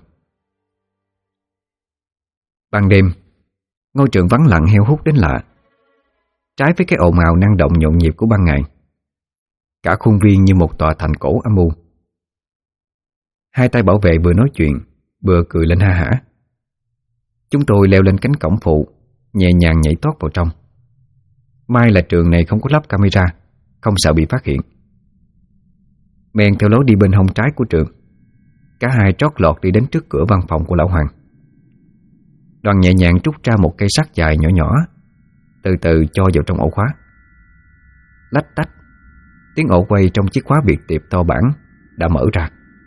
A: Ban đêm, ngôi trường vắng lặng heo hút đến lạ. Trái với cái ồn ào năng động nhộn nhịp của ban ngày, cả khuôn viên như một tòa thành cổ âm u. Hai tay bảo vệ vừa nói chuyện vừa cười lên ha hả. Chúng tôi leo lên cánh cổng phụ, nhẹ nhàng nhảy tót vào trong. May là trường này không có lắp camera, không sợ bị phát hiện. Men theo lối đi bên hông trái của trường, cả hai trót lọt đi đến trước cửa văn phòng của lão Hoàng. Đoàn nhẹ nhàng rút ra một cây sắt dài nhỏ nhỏ, từ từ cho vào trong ổ khóa. Lách tách, tiếng ổ quay trong chiếc khóa biệt tiệp to bản đã mở ra.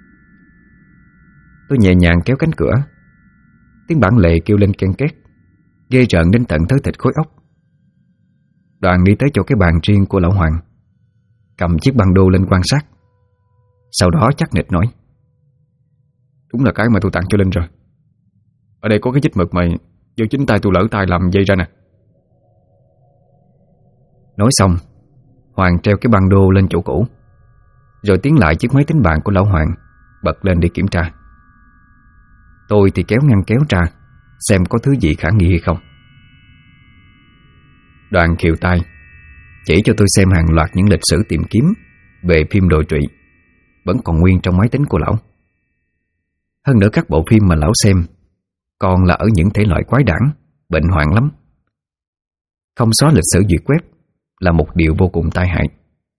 A: Tôi nhẹ nhàng kéo cánh cửa, tiếng bản lề kêu lên ken két, ghê rợn đến tận thớ thịt khối óc. Đoàn đi tới chỗ cái bàn riêng của lão Hoàng, cầm chiếc băng đô lên quan sát. Sau đó chắc nịch nói: đúng là cái mà tôi tặng cho Linh rồi. Ở đây có cái chích mực mà do chính tay tôi lỡ tay làm dây ra nè. Nói xong, Hoàng treo cái băng đô lên chỗ cũ, rồi tiến lại chiếc máy tính bảng của lão Hoàng, bật lên để kiểm tra. Tôi thì kéo ngăn kéo ra xem có thứ gì khả nghi hay không. Đoàn khều tay chỉ cho tôi xem hàng loạt những lịch sử tìm kiếm về phim đồi trụy vẫn còn nguyên trong máy tính của lão. Hơn nữa các bộ phim mà lão xem còn là ở những thể loại quái đản, bệnh hoạn lắm. không xóa lịch sử duyệt web là một điều vô cùng tai hại.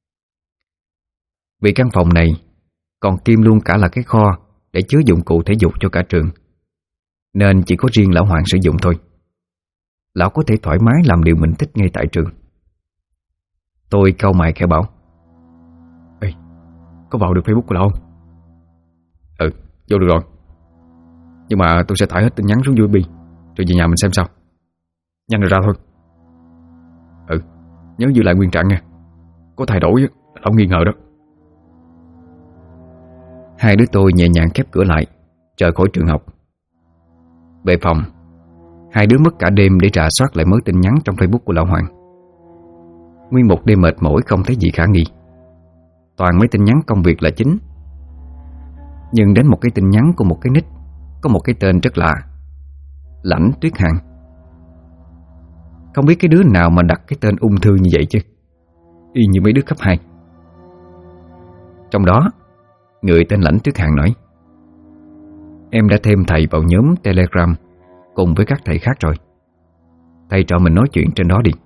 A: Vì căn phòng này còn kiêm luôn cả là cái kho để chứa dụng cụ thể dục cho cả trường, nên chỉ có riêng lão Hoàng sử dụng thôi. Lão có thể thoải mái làm điều mình thích ngay tại trường. Tôi cau mày khẽ bảo:
B: Ê, có vào được Facebook của lão không? Ừ, vô được rồi. Nhưng mà tôi sẽ tải hết tin nhắn xuống USB rồi về nhà mình xem sao. Nhanh rồi ra thôi. Ừ, nhớ giữ lại nguyên trạng nha. Có thay đổi là lão nghi ngờ đó.
A: Hai đứa tôi nhẹ nhàng khép cửa lại, rời khỏi trường học. Về phòng, hai đứa mất cả đêm để rà soát lại mớ tin nhắn trong Facebook của lão Hoàng. Nguyên một đêm mệt mỏi không thấy gì khả nghi. Toàn mấy tin nhắn công việc là chính. Nhưng đến một cái tin nhắn của một cái nick có một cái tên rất lạ: Lãnh Tuyết Hằng. Không biết cái đứa nào mà đặt cái tên ung thư như vậy chứ, y như mấy đứa cấp 2. Trong đó, người tên Lãnh Tuyết Hằng nói: Em đã thêm thầy vào nhóm Telegram cùng với các thầy khác rồi. Thầy cho mình nói chuyện trên đó đi.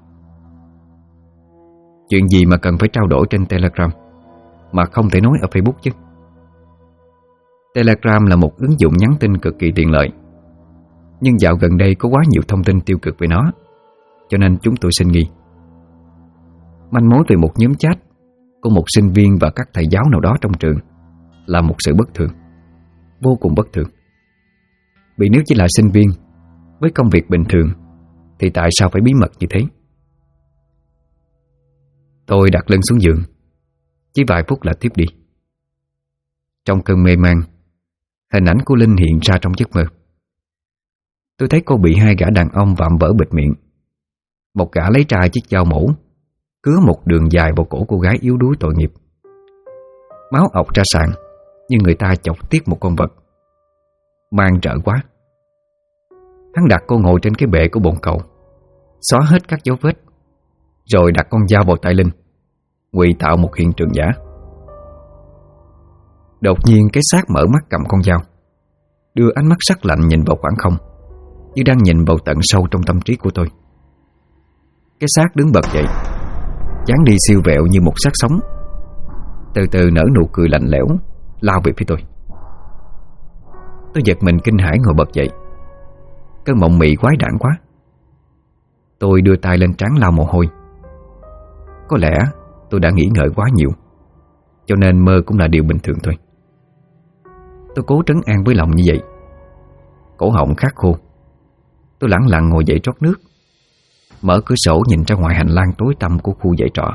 A: Chuyện gì mà cần phải trao đổi trên Telegram mà không thể nói ở Facebook chứ? Telegram là một ứng dụng nhắn tin cực kỳ tiện lợi, nhưng dạo gần đây có quá nhiều thông tin tiêu cực về nó, cho nên chúng tôi sinh nghi. Manh mối về một nhóm chat của một sinh viên và các thầy giáo nào đó trong trường là một sự bất thường, vô cùng bất thường. Vì nếu chỉ là sinh viên với công việc bình thường thì tại sao phải bí mật như thế? Tôi đặt lưng xuống giường, chỉ vài phút là tiếp đi. Trong cơn mê man, hình ảnh của Linh hiện ra trong giấc mơ. Tôi thấy cô bị hai gã đàn ông vạm vỡ bịt miệng. Một gã lấy ra chiếc dao mổ, cứa một đường dài vào cổ cô gái yếu đuối tội nghiệp. Máu ọc ra sàn như người ta chọc tiết một con vật. Man rợ quá. Hắn đặt cô ngồi trên cái bệ của bồn cầu, xóa hết các dấu vết, rồi đặt con dao vào tay Linh, ngụy tạo một hiện trường giả. Đột nhiên cái xác mở mắt cầm con dao, đưa ánh mắt sắc lạnh nhìn vào khoảng không, như đang nhìn vào tận sâu trong tâm trí của tôi. Cái xác đứng bật dậy, dáng đi siêu vẹo như một xác sống, từ từ nở nụ cười lạnh lẽo, lao về phía tôi. Tôi giật mình kinh hãi ngồi bật dậy. Cơn mộng mị quái đản quá. Tôi đưa tay lên trán lau mồ hôi. Có lẽ tôi đã nghĩ ngợi quá nhiều, cho nên mơ cũng là điều bình thường thôi. Tôi cố trấn an với lòng như vậy. Cổ họng khát khô. Tôi lẳng lặng ngồi dậy rót nước, mở cửa sổ nhìn ra ngoài hành lang tối tăm của khu dãy trọ.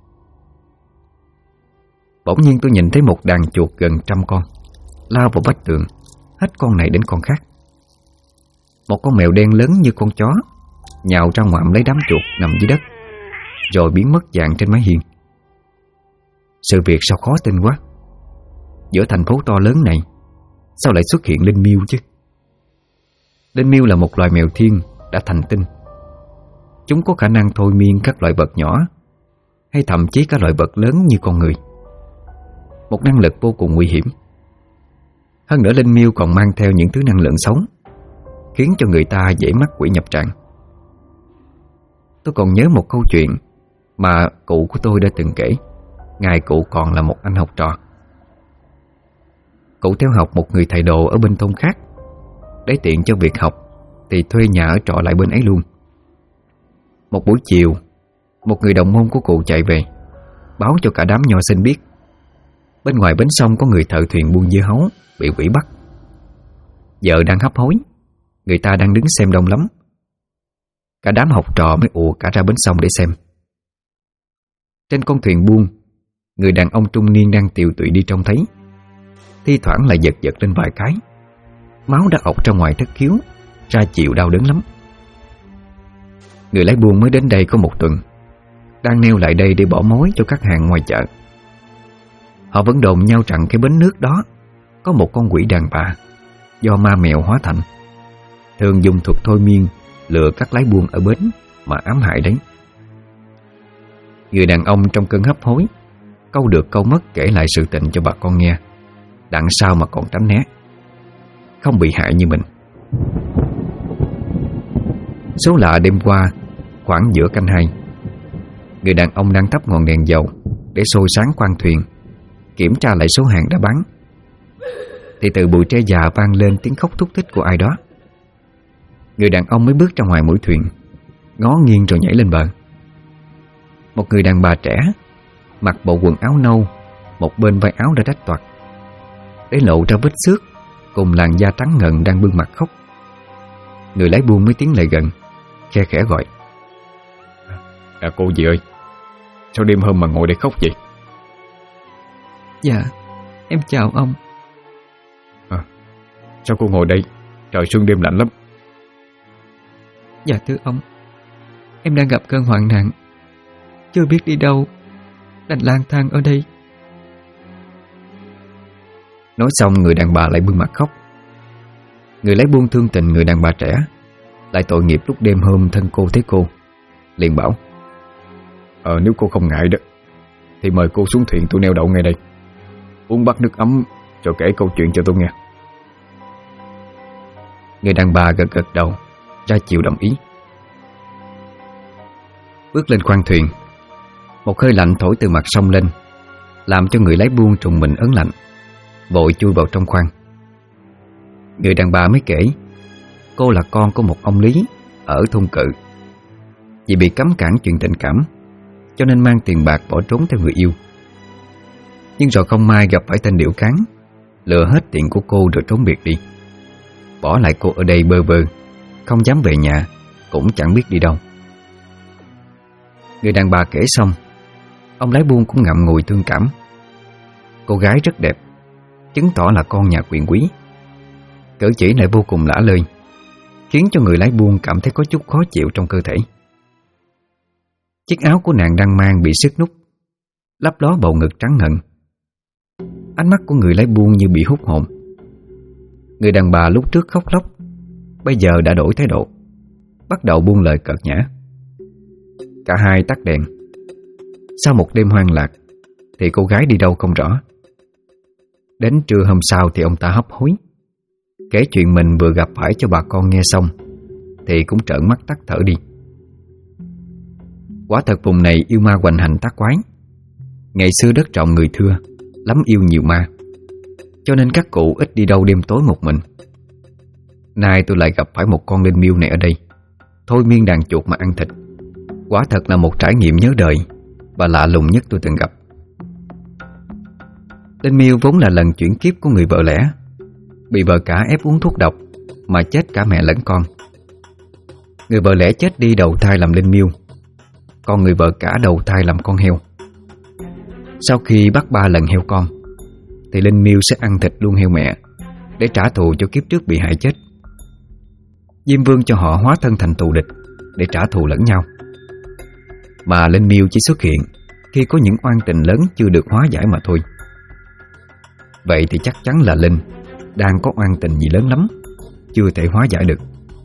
A: Bỗng nhiên tôi nhìn thấy một đàn chuột gần 100 con lao vào vách tường, hết con này đến con khác. Một con mèo đen lớn như con chó nhào ra ngoạm lấy đám chuột nằm dưới đất, rồi biến mất dạng trên mái hiên. Sự việc sao khó tin quá. Giữa thành phố to lớn này sao lại xuất hiện linh miêu chứ? Linh miêu là một loài mèo thiên đã thành tinh. Chúng có khả năng thôi miên các loài vật nhỏ, hay thậm chí các loài vật lớn như con người. Một năng lực vô cùng nguy hiểm. Hơn nữa linh miêu còn mang theo những thứ năng lượng xấu, khiến cho người ta dễ mắc quỷ nhập tràng. Tôi còn nhớ một câu chuyện mà cụ của tôi đã từng kể, ngày cụ còn là một anh học trò. Cụ theo học một người thầy đồ ở bên thôn khác. Để tiện cho việc học thì thuê nhà ở trọ lại bên ấy luôn. Một buổi chiều, một người đồng môn của cụ chạy về, báo cho cả đám nho sinh biết bên ngoài bến sông có người thợ thuyền buôn dưa hấu bị quỷ bắt. Giờ đang hấp hối, người ta đang đứng xem đông lắm. Cả đám học trò mới ùa cả ra bến sông để xem. Trên con thuyền buôn, người đàn ông trung niên đang tiều tụy đi trông thấy, thi thoảng lại giật giật lên vài cái. Máu đã ọc ra ngoài thất khiếu, ra chịu đau đớn lắm. Người lái buôn mới đến đây có một tuần, đang neo lại đây để bỏ mối cho các hàng ngoài chợ. Họ vẫn đồn nhau rằng cái bến nước đó có một con quỷ đàn bà do ma mèo hóa thành, thường dùng thuật thôi miên lừa các lái buôn ở bến mà ám hại đấy. Người đàn ông trong cơn hấp hối, câu được câu mất kể lại sự tình cho bà con nghe, đặng sao mà còn tránh né, không bị hại như mình. Số lạ đêm qua khoảng giữa canh hai, người đàn ông đang thắp ngọn đèn dầu để soi sáng khoang thuyền, kiểm tra lại số hàng đã bán, thì từ bụi tre già vang lên tiếng khóc thúc thích của ai đó. Người đàn ông mới bước ra ngoài mũi thuyền, ngó nghiêng rồi nhảy lên bờ. Một người đàn bà trẻ, mặc bộ quần áo nâu, một bên vai áo đã rách toạc, để lộ ra vết xước cùng làn da trắng ngần đang bưng mặt khóc. Người lái buôn mới tiến lại gần, khe khẽ gọi:
B: Cô gì ơi, sao đêm hôm mà ngồi đây khóc vậy?
C: Dạ, em chào ông.
B: Sao cô ngồi đây? Trời sương đêm lạnh lắm.
C: Dạ thưa ông, em đang gặp cơn hoạn nạn, chưa biết đi đâu, đành lang thang ở đây.
A: Nói xong người đàn bà lại bưng mặt khóc. Người lái buôn thương tình người đàn bà trẻ, lại tội nghiệp lúc đêm hôm thân cô thấy cô, liền bảo:
B: Nếu cô không ngại đó thì mời cô xuống thuyền, tôi neo đậu ngay đây, uống bát nước ấm rồi kể câu chuyện cho tôi nghe.
A: Người đàn bà gật gật đầu, ra chiều đồng ý. Bước lên khoang thuyền, một hơi lạnh thổi từ mặt sông lên, làm cho người lái buôn trùng mình ớn lạnh, vội chui vào trong khoang. Người đàn bà mới kể cô là con của một ông Lý ở thôn Cự. Vì bị cấm cản chuyện tình cảm, cho nên mang tiền bạc bỏ trốn theo người yêu. Nhưng rồi không may gặp phải tên điểu cán, lừa hết tiền của cô rồi trốn biệt đi, bỏ lại cô ở đây bơ vơ, không dám về nhà, cũng chẳng biết đi đâu. Người đàn bà kể xong, ông lái buôn cũng ngậm ngùi thương cảm. Cô gái rất đẹp, chứng tỏ là con nhà quyền quý, cử chỉ lại vô cùng lả lơi, khiến cho người lái buôn cảm thấy có chút khó chịu trong cơ thể. Chiếc áo của nàng đang mang bị xước nút, lấp ló bầu ngực trắng ngần. Ánh mắt của người lái buôn như bị hút hồn. Người đàn bà lúc trước khóc lóc, bây giờ đã đổi thái độ, bắt đầu buông lời cợt nhã. Cả hai tắt đèn. Sau một đêm hoang lạc thì cô gái đi đâu không rõ. Đến trưa hôm sau thì ông ta hấp hối, kể chuyện mình vừa gặp phải cho bà con nghe xong thì cũng trợn mắt tắt thở đi. Quả thật vùng này yêu ma hoành hành tác quái. Ngày xưa đất rộng người thưa, lắm yêu nhiều ma, cho nên các cụ ít đi đâu đêm tối một mình. Nay tôi lại gặp phải một con linh miêu này ở đây, thôi miên đàn chuột mà ăn thịt. Quả thật là một trải nghiệm nhớ đời và lạ lùng nhất tôi từng gặp. Linh miêu vốn là lần chuyển kiếp của người vợ lẽ, bị vợ cả ép uống thuốc độc mà chết cả mẹ lẫn con. Người vợ lẽ chết đi đầu thai làm linh miêu, còn người vợ cả đầu thai làm con heo. Sau khi bắt 3 lần heo con thì linh miêu sẽ ăn thịt luôn heo mẹ để trả thù cho kiếp trước bị hại chết. Diêm Vương cho họ hóa thân thành thù địch để trả thù lẫn nhau. Mà linh miêu chỉ xuất hiện khi có những oan tình lớn chưa được hóa giải mà thôi. Vậy thì chắc chắn là Linh đang có oan tình gì lớn lắm, chưa thể hóa giải được.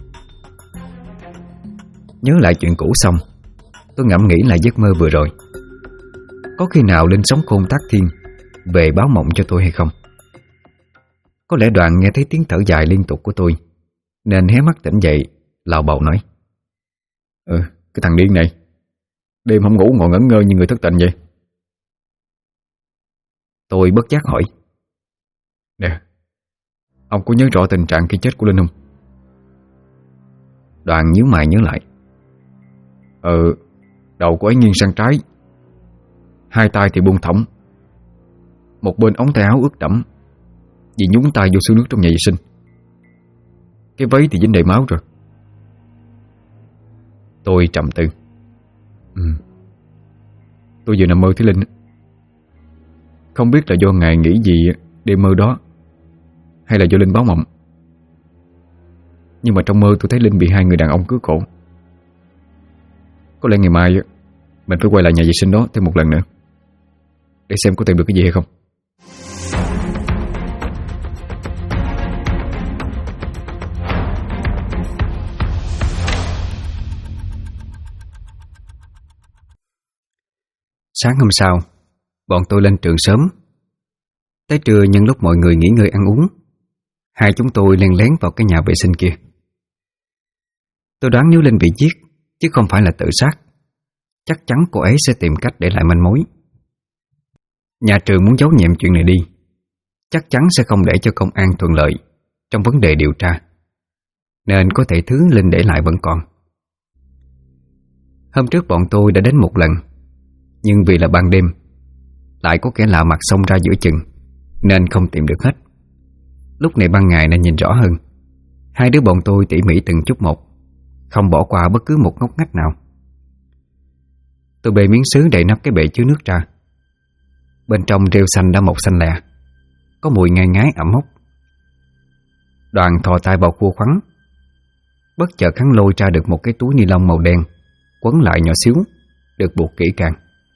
A: Nhớ lại chuyện cũ xong, tôi ngẫm nghĩ lại giấc mơ vừa rồi. Có khi nào Linh sống khôn tác thiên về báo mộng cho tôi hay không? Có lẽ Đoàn nghe thấy tiếng thở dài liên tục của tôi, nên hé mắt tỉnh dậy, lào bầu nói:
B: Cái thằng điên này, đêm không ngủ ngồi ngẩn ngơ như người thất tình vậy.
A: Tôi bất giác hỏi:
B: Nè, ông có nhớ rõ tình trạng khi chết của Linh không?
A: Đoàn nhíu mày nhớ lại.
B: Đầu của ấy nghiêng sang trái, hai tay thì buông thõng, một bên ống tay áo ướt đẫm vì nhúng tay vô xương nước trong nhà vệ sinh. Cái váy thì dính đầy máu rồi.
A: Tôi trầm tư.
B: Tôi vừa nằm mơ thấy Linh. Không biết là do ngài nghĩ gì đêm mơ đó, hay là do Linh báo mộng. Nhưng mà trong mơ tôi thấy Linh bị 2 người đàn ông cướp cổ. Có lẽ ngày mai mình phải quay lại nhà vệ sinh đó thêm một lần nữa, để xem có tìm được cái gì hay không.
A: Sáng hôm sau, bọn tôi lên trường sớm. Tới trưa nhân lúc mọi người nghỉ ngơi ăn uống, hai chúng tôi len lén vào cái nhà vệ sinh kia. Tôi đoán nếu Linh bị giết chứ không phải là tự sát. Chắc chắn cô ấy sẽ tìm cách để lại manh mối. Nhà trường muốn giấu nhẹm chuyện này đi, chắc chắn sẽ không để cho công an thuận lợi trong vấn đề điều tra, nên có thể thứ Linh để lại vẫn còn. Hôm trước bọn tôi đã đến một lần, nhưng vì là ban đêm, lại có kẻ lạ mặt xông ra giữa chừng, nên không tìm được hết. Lúc này ban ngày nên nhìn rõ hơn. Hai đứa bọn tôi tỉ mỉ từng chút một, không bỏ qua bất cứ một ngóc ngách nào. Tôi bê miếng sứ đậy nắp cái bệ chứa nước ra. Bên trong rêu xanh đã mọc xanh lè, có mùi ngai ngái ẩm mốc. Đoàn thò tay vào cua khoắn. Bất chợt hắn lôi ra được một cái túi ni lông màu đen, quấn lại nhỏ xíu, được buộc kỹ càng.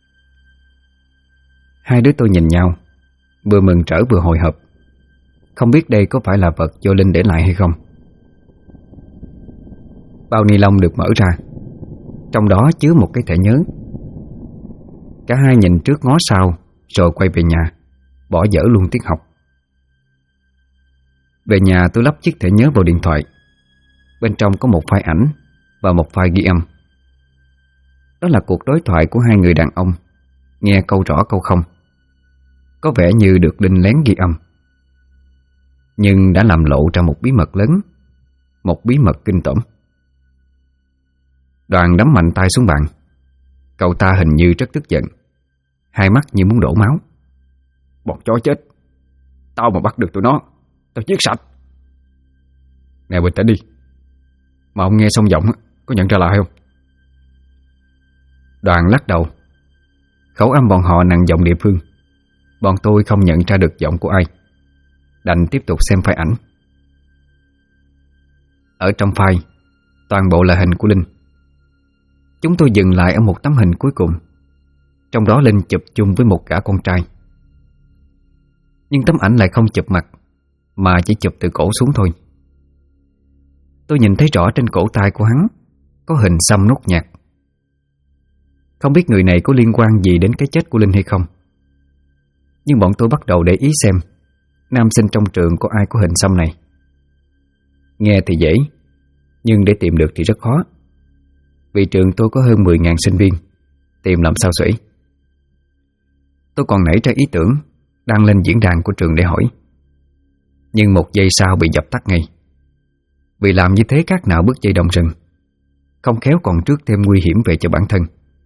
A: Hai đứa tôi nhìn nhau, vừa mừng rỡ vừa hồi hộp, không biết đây có phải là vật do Linh để lại hay không. Bao ni lông được mở ra, trong đó chứa một cái thẻ nhớ. Cả hai nhìn trước ngó sau, rồi quay về nhà, bỏ dở luôn tiết học. Về nhà tôi lắp chiếc thẻ nhớ vào điện thoại. Bên trong có một file ảnh và một file ghi âm. Đó là cuộc đối thoại của hai người đàn ông, nghe câu rõ câu không. Có vẻ như được Linh lén ghi âm, nhưng đã làm lộ ra một bí mật lớn, một bí mật kinh tởm. Đoàn đấm mạnh tay xuống bàn. Cậu ta hình như rất tức giận, hai mắt như muốn đổ máu.
B: Bọn chó chết, tao mà bắt được tụi nó, tao giết sạch.
C: Nè bình tĩnh đi. Mà ông nghe xong giọng có nhận ra là hay không?
A: Đoàn lắc đầu. Khẩu âm bọn họ nặng giọng địa phương, bọn tôi không nhận ra được giọng của ai, đành tiếp tục xem file ảnh. Ở trong file, toàn bộ là hình của Linh. Chúng tôi dừng lại ở một tấm hình cuối cùng. Trong đó Linh chụp chung với một gã con trai. Nhưng tấm ảnh lại không chụp mặt, mà chỉ chụp từ cổ xuống thôi. Tôi nhìn thấy rõ trên cổ tay của hắn có hình xăm nốt nhạc. Không biết người này có liên quan gì đến cái chết của Linh hay không. Nhưng bọn tôi bắt đầu để ý xem nam sinh trong trường có ai có hình xăm này. Nghe thì dễ, nhưng để tìm được thì rất khó. Vì trường tôi có hơn 10.000 sinh viên, tìm làm sao xuể. Tôi còn nảy ra ý tưởng đăng lên diễn đàn của trường để hỏi, nhưng một giây sau bị dập tắt ngay. Vì làm như thế khác nào bước dây đồng rừng, không khéo còn rước thêm nguy hiểm về cho bản thân.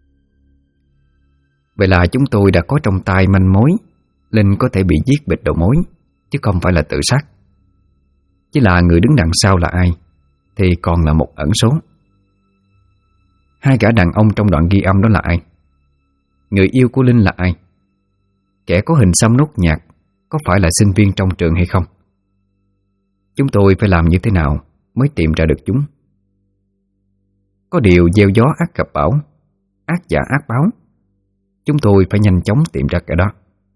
A: Vậy là chúng tôi đã có trong tay manh mối Linh có thể bị giết bịt đầu mối, chứ không phải là tự sát. Chỉ là người đứng đằng sau là ai thì còn là một ẩn số. Hai gã đàn ông trong đoạn ghi âm đó là ai? Người yêu của Linh là ai? Kẻ có hình xăm nốt nhạc có phải là sinh viên trong trường hay không? Chúng tôi phải làm như thế nào mới tìm ra được chúng? Có điều gieo gió ác gặp bão, ác giả ác báo. Chúng tôi phải nhanh chóng tìm ra kẻ đó.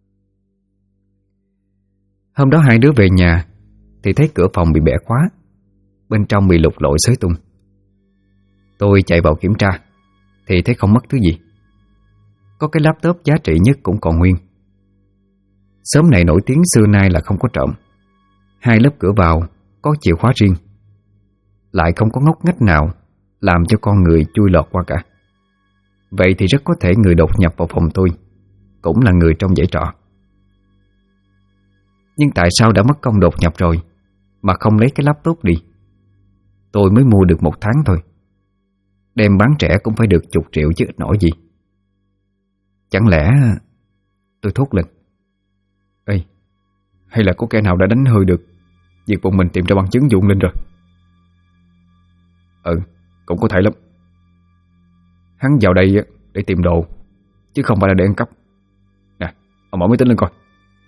A: Hôm đó hai đứa về nhà thì thấy cửa phòng bị bẻ khóa, bên trong bị lục lọi xới tung. Tôi chạy vào kiểm tra thì thấy không mất thứ gì. Có cái laptop giá trị nhất cũng còn nguyên. Xóm này nổi tiếng xưa nay là không có trộm. Hai lớp cửa vào có chìa khóa riêng, lại không có ngóc ngách nào làm cho con người chui lọt qua cả. Vậy thì rất có thể người đột nhập vào phòng tôi cũng là người trong dãy trọ. Nhưng tại sao đã mất công đột nhập rồi mà không lấy cái laptop đi? Tôi mới mua được 1 tháng thôi, đem bán rẻ cũng phải được chục triệu chứ ít nổi gì. Chẳng lẽ... Tôi thốt lên:
C: Ê, hay là có kẻ nào đã đánh hơi được việc bọn mình tìm ra bằng chứng dụng Linh rồi?
B: Cũng có thể lắm.
C: Hắn vào đây để tìm đồ, chứ không phải là để ăn cắp. Nè, ông mở máy tính lên coi.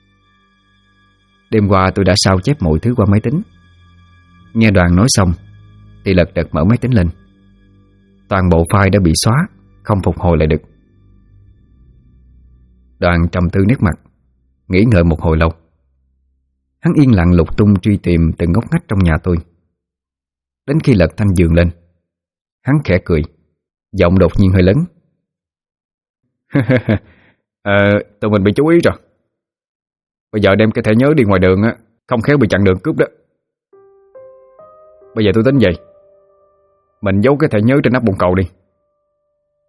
A: Đêm qua tôi đã sao chép mọi thứ qua máy tính. Nghe Đoàn nói xong thì lật đật mở máy tính lên. Toàn bộ file đã bị xóa, không phục hồi lại được. Đoàn trầm tư nét mặt, nghĩ ngợi một hồi lâu. Hắn yên lặng lục tung truy tìm từng ngóc ngách trong nhà tôi. Đến khi lật thanh giường lên, hắn khẽ cười, giọng đột nhiên hơi lớn.
B: Tụi mình bị chú ý rồi. Bây giờ đem cái thẻ nhớ đi ngoài đường á, không khéo bị chặn đường cướp đó. Bây giờ tôi tính vậy, mình giấu cái thẻ nhớ trên nắp bồn cầu đi,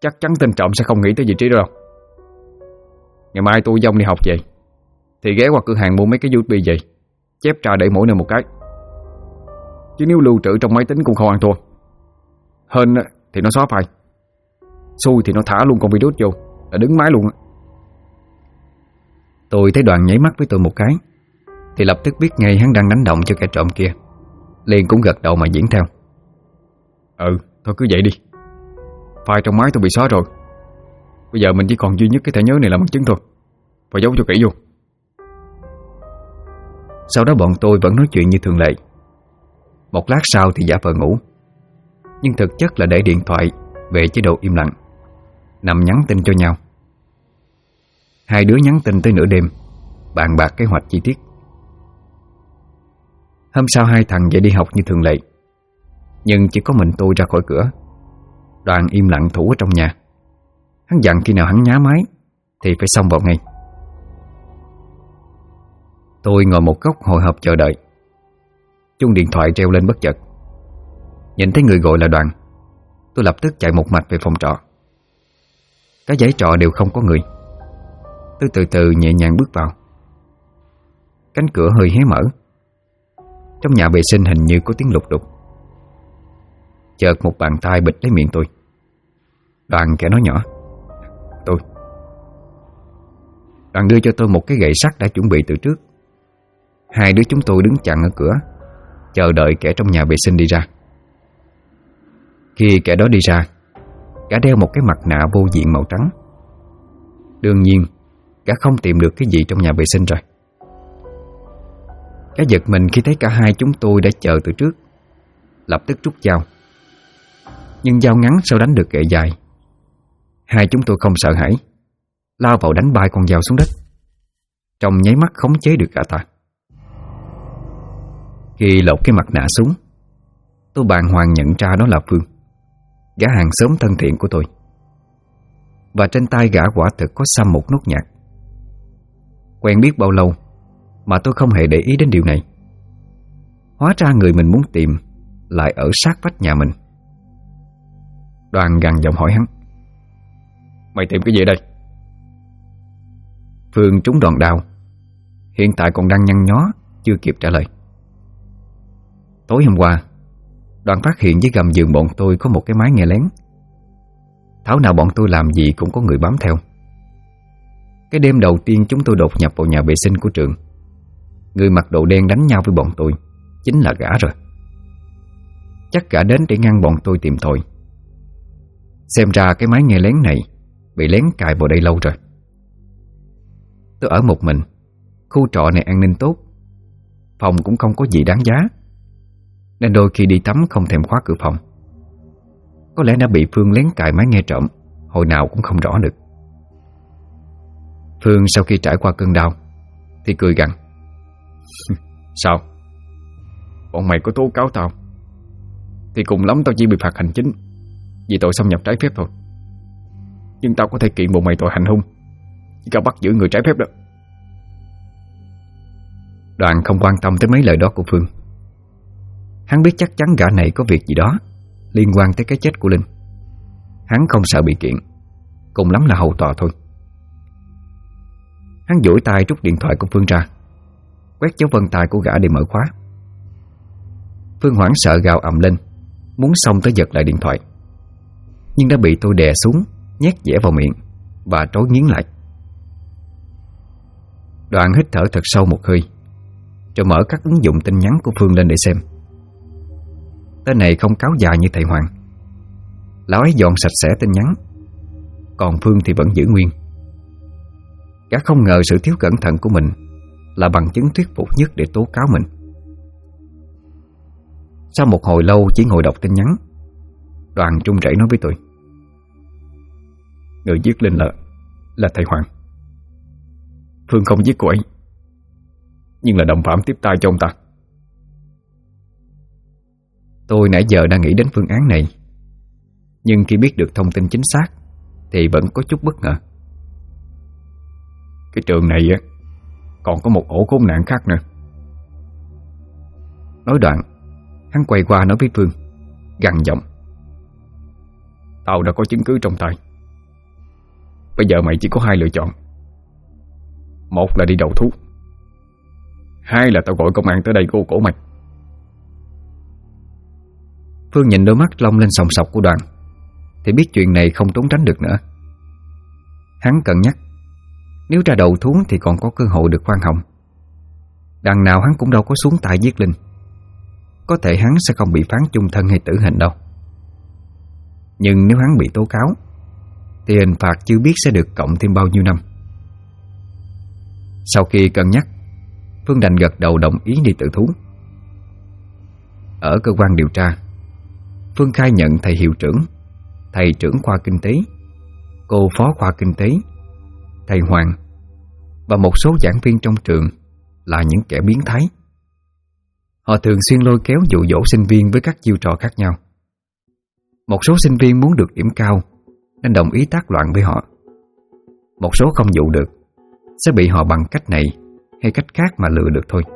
B: chắc chắn tên trộm sẽ không nghĩ tới vị trí đó đâu. Ngày mai tôi với ông đi học về thì ghé qua cửa hàng mua mấy cái USB về, chép ra để mỗi nơi một cái. Chứ nếu lưu trữ trong máy tính cũng không ăn thua. Hên thì nó xóa file, xui thì nó thả luôn con virus vô là đứng máy luôn.
A: Tôi thấy Đoàn nháy mắt với tôi một cái thì lập tức biết ngay hắn đang đánh động cho kẻ trộm kia, liền cũng gật đầu mà diễn theo.
B: Thôi cứ vậy đi. File trong máy tôi bị xóa rồi, bây giờ mình chỉ còn duy nhất cái thẻ nhớ này làm bằng chứng thôi, phải giấu cho kỹ vô.
A: Sau đó bọn tôi vẫn nói chuyện như thường lệ. Một lát sau thì giả vờ ngủ, nhưng thực chất là để điện thoại về chế độ im lặng, nằm nhắn tin cho nhau. Hai đứa nhắn tin tới nửa đêm, bàn bạc kế hoạch chi tiết. Hôm sau hai thằng dậy đi học như thường lệ, nhưng chỉ có mình tôi ra khỏi cửa. Đoàn im lặng thủ ở trong nhà. Hắn dặn khi nào hắn nhá máy thì phải xông vào ngay. Tôi ngồi một góc hồi hộp chờ đợi. Chuông điện thoại reo lên bất chợt. Nhìn thấy người gọi là Đoàn, tôi lập tức chạy một mạch về phòng trọ. Các dãy trọ đều không có người. Tôi từ từ nhẹ nhàng bước vào. Cánh cửa hơi hé mở. Trong nhà vệ sinh hình như có tiếng lục đục. Chợt một bàn tay bịt lấy miệng tôi. Đoàn kẻ nói nhỏ: "Tôi." Đoàn đưa cho tôi một cái gậy sắt đã chuẩn bị từ trước. Hai đứa chúng tôi đứng chặn ở cửa, chờ đợi kẻ trong nhà vệ sinh đi ra. Khi kẻ đó đi ra, gã đeo một cái mặt nạ vô diện màu trắng. Đương nhiên gã không tìm được cái gì trong nhà vệ sinh rồi. Gã giật mình khi thấy cả hai chúng tôi đã chờ từ trước, lập tức rút dao. Nhưng dao ngắn sao đánh được gậy dài. Hai chúng tôi không sợ hãi, lao vào đánh bay con dao xuống đất. Trong nháy mắt khống chế được gã ta. Khi lột cái mặt nạ xuống, tôi bàng hoàng nhận ra đó là Phương, gã hàng xóm thân thiện của tôi. Và trên tay gã quả thực có xăm một nốt nhạc. Quen biết bao lâu mà tôi không hề để ý đến điều này. Hóa ra người mình muốn tìm lại ở sát vách nhà mình. Đoàn gằn giọng hỏi hắn:
B: "Mày tìm cái gì ở đây?"
A: Phương trúng đòn đao, hiện tại còn đang nhăn nhó, chưa kịp trả lời. Tối hôm qua, Đoàn phát hiện dưới gầm giường bọn tôi có một cái máy nghe lén. Thảo nào bọn tôi làm gì cũng có người bám theo. Cái đêm đầu tiên chúng tôi đột nhập vào nhà vệ sinh của trường, người mặc đồ đen đánh nhau với bọn tôi chính là gã rồi. Chắc gã đến để ngăn bọn tôi tìm tội. Xem ra cái máy nghe lén này bị lén cài vào đây lâu rồi. Tôi ở một mình, khu trọ này an ninh tốt, phòng cũng không có gì đáng giá, nên đôi khi đi tắm không thèm khóa cửa phòng. Có lẽ đã bị Phương lén cài máy nghe trộm, hồi nào cũng không rõ được. Phương sau khi trải qua cơn đau thì cười gằn:
B: "Sao? Bọn mày có tố cáo tao thì cùng lắm tao chỉ bị phạt hành chính vì tội xâm nhập trái phép thôi. Nhưng tao có thể kiện bọn mày tội hành hung, chỉ cả bắt giữ người trái phép đó."
A: Đoàn không quan tâm tới mấy lời đó của Phương. Hắn biết chắc chắn gã này có việc gì đó liên quan tới cái chết của Linh. Hắn không sợ bị kiện, cùng lắm là hầu tòa thôi. Hắn duỗi tay rút điện thoại của Phương ra, quét dấu vân tay của gã để mở khóa. Phương hoảng sợ gào ầm lên, muốn xông tới giật lại điện thoại, nhưng đã bị tôi đè xuống, nhét dẻ vào miệng và trối nghiến lại. Đoàn hít thở thật sâu một hơi, rồi mở các ứng dụng tin nhắn của Phương lên để xem. Tên này không cáo già như thầy Hoàng. Lão ấy dọn sạch sẽ tin nhắn, còn Phương thì vẫn giữ nguyên. Gã không ngờ sự thiếu cẩn thận của mình là bằng chứng thuyết phục nhất để tố cáo mình. Sau một hồi lâu chỉ ngồi đọc tin nhắn, Đoàn run rẩy nói với tôi:
B: "Người giết Linh là thầy Hoàng. Phương không giết cô ấy, nhưng là đồng phạm tiếp tay cho ông ta."
A: Tôi nãy giờ đang nghĩ đến phương án này, nhưng khi biết được thông tin chính xác thì vẫn có chút bất ngờ.
B: "Cái trường này còn có một ổ khốn nạn khác nữa."
A: Nói đoạn, hắn quay qua nói với Phương, gằn giọng:
B: "Tao đã có chứng cứ trong tay, Bây giờ mày chỉ có hai lựa chọn. Một là đi đầu thú, hai là tao gọi công an tới đây cô cổ mày.
A: Phương nhìn đôi mắt long lên sòng sọc của Đoàn thì biết chuyện này không trốn tránh được nữa. Hắn cân nhắc, nếu ra đầu thú thì còn có cơ hội được khoan hồng. Đằng nào hắn cũng đâu có xuống tay giết Linh, có thể hắn sẽ không bị phán chung thân hay tử hình đâu. Nhưng nếu hắn bị tố cáo thì hình phạt chưa biết sẽ được cộng thêm bao nhiêu năm. Sau khi cân nhắc, Phương đành gật đầu đồng ý đi tự thú. Ở cơ quan điều tra, Phương khai nhận thầy hiệu trưởng, thầy trưởng khoa kinh tế, cô phó khoa kinh tế, thầy Hoàng và một số giảng viên trong trường là những kẻ biến thái. Họ thường xuyên lôi kéo dụ dỗ sinh viên với các chiêu trò khác nhau. Một số sinh viên muốn được điểm cao nên đồng ý tác loạn với họ. Một số không dụ được sẽ bị họ bằng cách này hay cách khác mà lừa được thôi.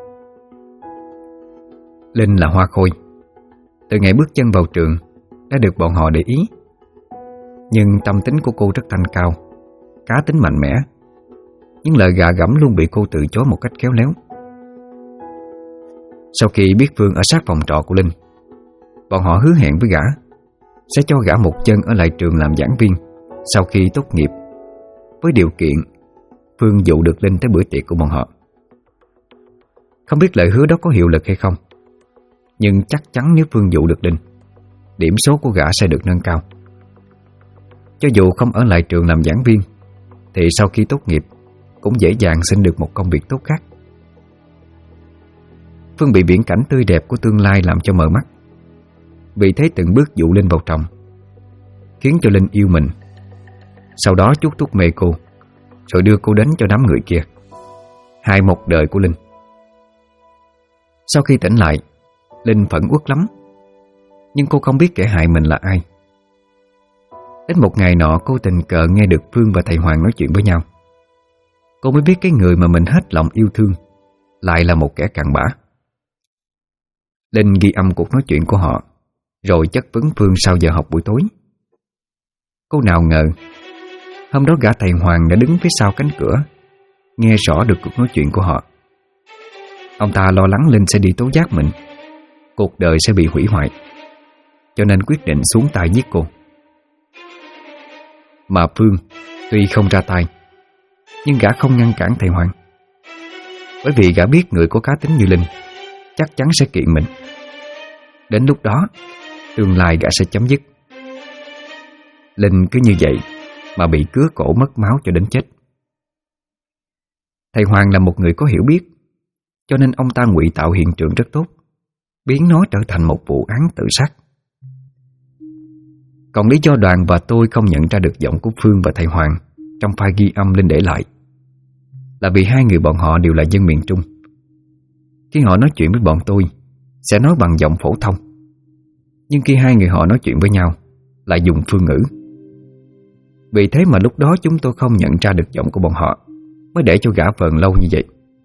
A: Linh là hoa khôi, từ ngày bước chân vào trường đã được bọn họ để ý. Nhưng tâm tính của cô rất thanh cao, cá tính mạnh mẽ. Những lời gạ gẫm luôn bị cô từ chối một cách khéo léo. Sau khi biết Phương ở sát phòng trọ của Linh, bọn họ hứa hẹn với gã sẽ cho gã một chân ở lại trường làm giảng viên sau khi tốt nghiệp, với điều kiện Phương dụ được Linh tới bữa tiệc của bọn họ. Không biết lời hứa đó có hiệu lực hay không, nhưng chắc chắn nếu Phương dụ được Linh, điểm số của gã sẽ được nâng cao. Cho dù không ở lại trường làm giảng viên thì sau khi tốt nghiệp cũng dễ dàng xin được một công việc tốt khác. Phương bị viễn cảnh tươi đẹp của tương lai làm cho mờ mắt, vì thế từng bước dụ Linh vào trong, khiến cho Linh yêu mình. Sau đó chuốc thuốc mê cô, rồi đưa cô đến cho đám người kia, hại một đời của Linh. Sau khi tỉnh lại, Linh phẫn uất lắm, nhưng cô không biết kẻ hại mình là ai. Đến một ngày nọ, cô tình cờ nghe được Phương và thầy Hoàng nói chuyện với nhau. Cô mới biết cái người mà mình hết lòng yêu thương lại là một kẻ cặn bã. Linh ghi âm cuộc nói chuyện của họ, rồi chất vấn Phương sau giờ học buổi tối. Cô nào ngờ hôm đó gã thầy Hoàng đã đứng phía sau cánh cửa, nghe rõ được cuộc nói chuyện của họ. Ông ta lo lắng Linh sẽ đi tố giác mình, cuộc đời sẽ bị hủy hoại, cho nên quyết định xuống tay giết cô. Mà Phương tuy không ra tay, nhưng gã không ngăn cản thầy Hoàng, bởi vì gã biết người có cá tính như Linh chắc chắn sẽ kiện mình. Đến lúc đó, tương lai gã sẽ chấm dứt. Linh cứ như vậy mà bị cứa cổ mất máu cho đến chết. Thầy Hoàng là một người có hiểu biết, cho nên ông ta ngụy tạo hiện trường rất tốt, biến nó trở thành một vụ án tự sát. Còn lý do Đoàn và tôi không nhận ra được giọng của Phương và thầy Hoàng trong file ghi âm Linh để lại là vì hai người bọn họ đều là dân miền Trung. Khi họ nói chuyện với bọn tôi sẽ nói bằng giọng phổ thông, nhưng khi hai người họ nói chuyện với nhau lại dùng phương ngữ. Vì thế mà lúc đó chúng tôi không nhận ra được giọng của bọn họ, mới để cho gã vờn lâu như vậy.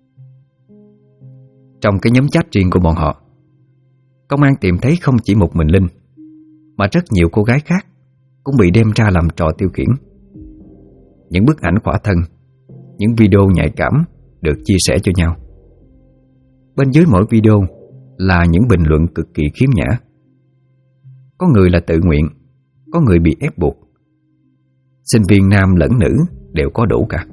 A: Trong cái nhóm chat riêng của bọn họ, công an tìm thấy không chỉ một mình Linh, mà rất nhiều cô gái khác cũng bị đem ra làm trò tiêu khiển. Những bức ảnh khỏa thân, những video nhạy cảm được chia sẻ cho nhau. Bên dưới mỗi video là những bình luận cực kỳ khiếm nhã. Có người là tự nguyện, có người bị ép buộc. Sinh viên nam lẫn nữ đều có đủ cả.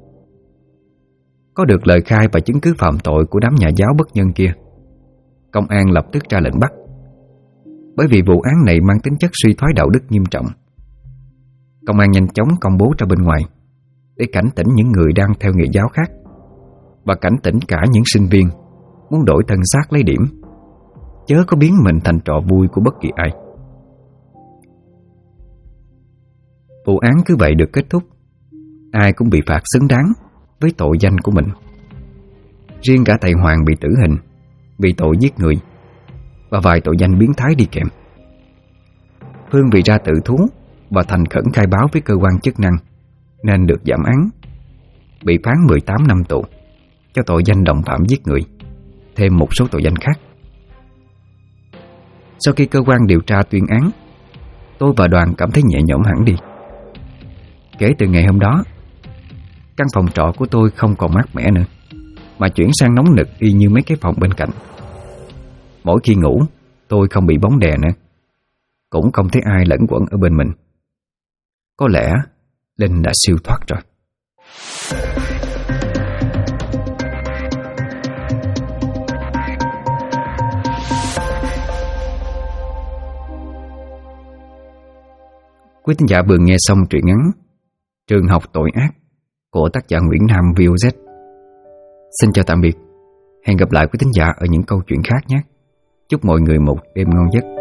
A: Có được lời khai và chứng cứ phạm tội của đám nhà giáo bất nhân kia, công an lập tức ra lệnh bắt. Bởi vì vụ án này mang tính chất suy thoái đạo đức nghiêm trọng, công an nhanh chóng công bố ra bên ngoài để cảnh tỉnh những người đang theo nghề giáo khác, và cảnh tỉnh cả những sinh viên muốn đổi thân xác lấy điểm, chớ có biến mình thành trò vui của bất kỳ ai. Vụ án cứ vậy được kết thúc. Ai cũng bị phạt xứng đáng với tội danh của mình. Riêng cả thầy Hoàng bị tử hình vì tội giết người và vài tội danh biến thái đi kèm. Phương vì ra tự thú và thành khẩn khai báo với cơ quan chức năng nên được giảm án, bị phán 18 năm tù cho tội danh đồng phạm giết người, thêm một số tội danh khác. Sau khi cơ quan điều tra tuyên án, tôi và Đoàn cảm thấy nhẹ nhõm hẳn đi. Kể từ ngày hôm đó, căn phòng trọ của tôi không còn mát mẻ nữa, mà chuyển sang nóng nực y như mấy cái phòng bên cạnh. Mỗi khi ngủ, tôi không bị bóng đè nữa, cũng không thấy ai lẫn quẩn ở bên mình. Có lẽ Linh đã siêu thoát rồi. Quý thính giả vừa nghe xong truyện ngắn Trường học tội ác của tác giả Nguyễn Nam VOZ. Xin chào tạm biệt. Hẹn gặp lại quý thính giả ở những câu chuyện khác nhé. Chúc mọi người một đêm ngon giấc.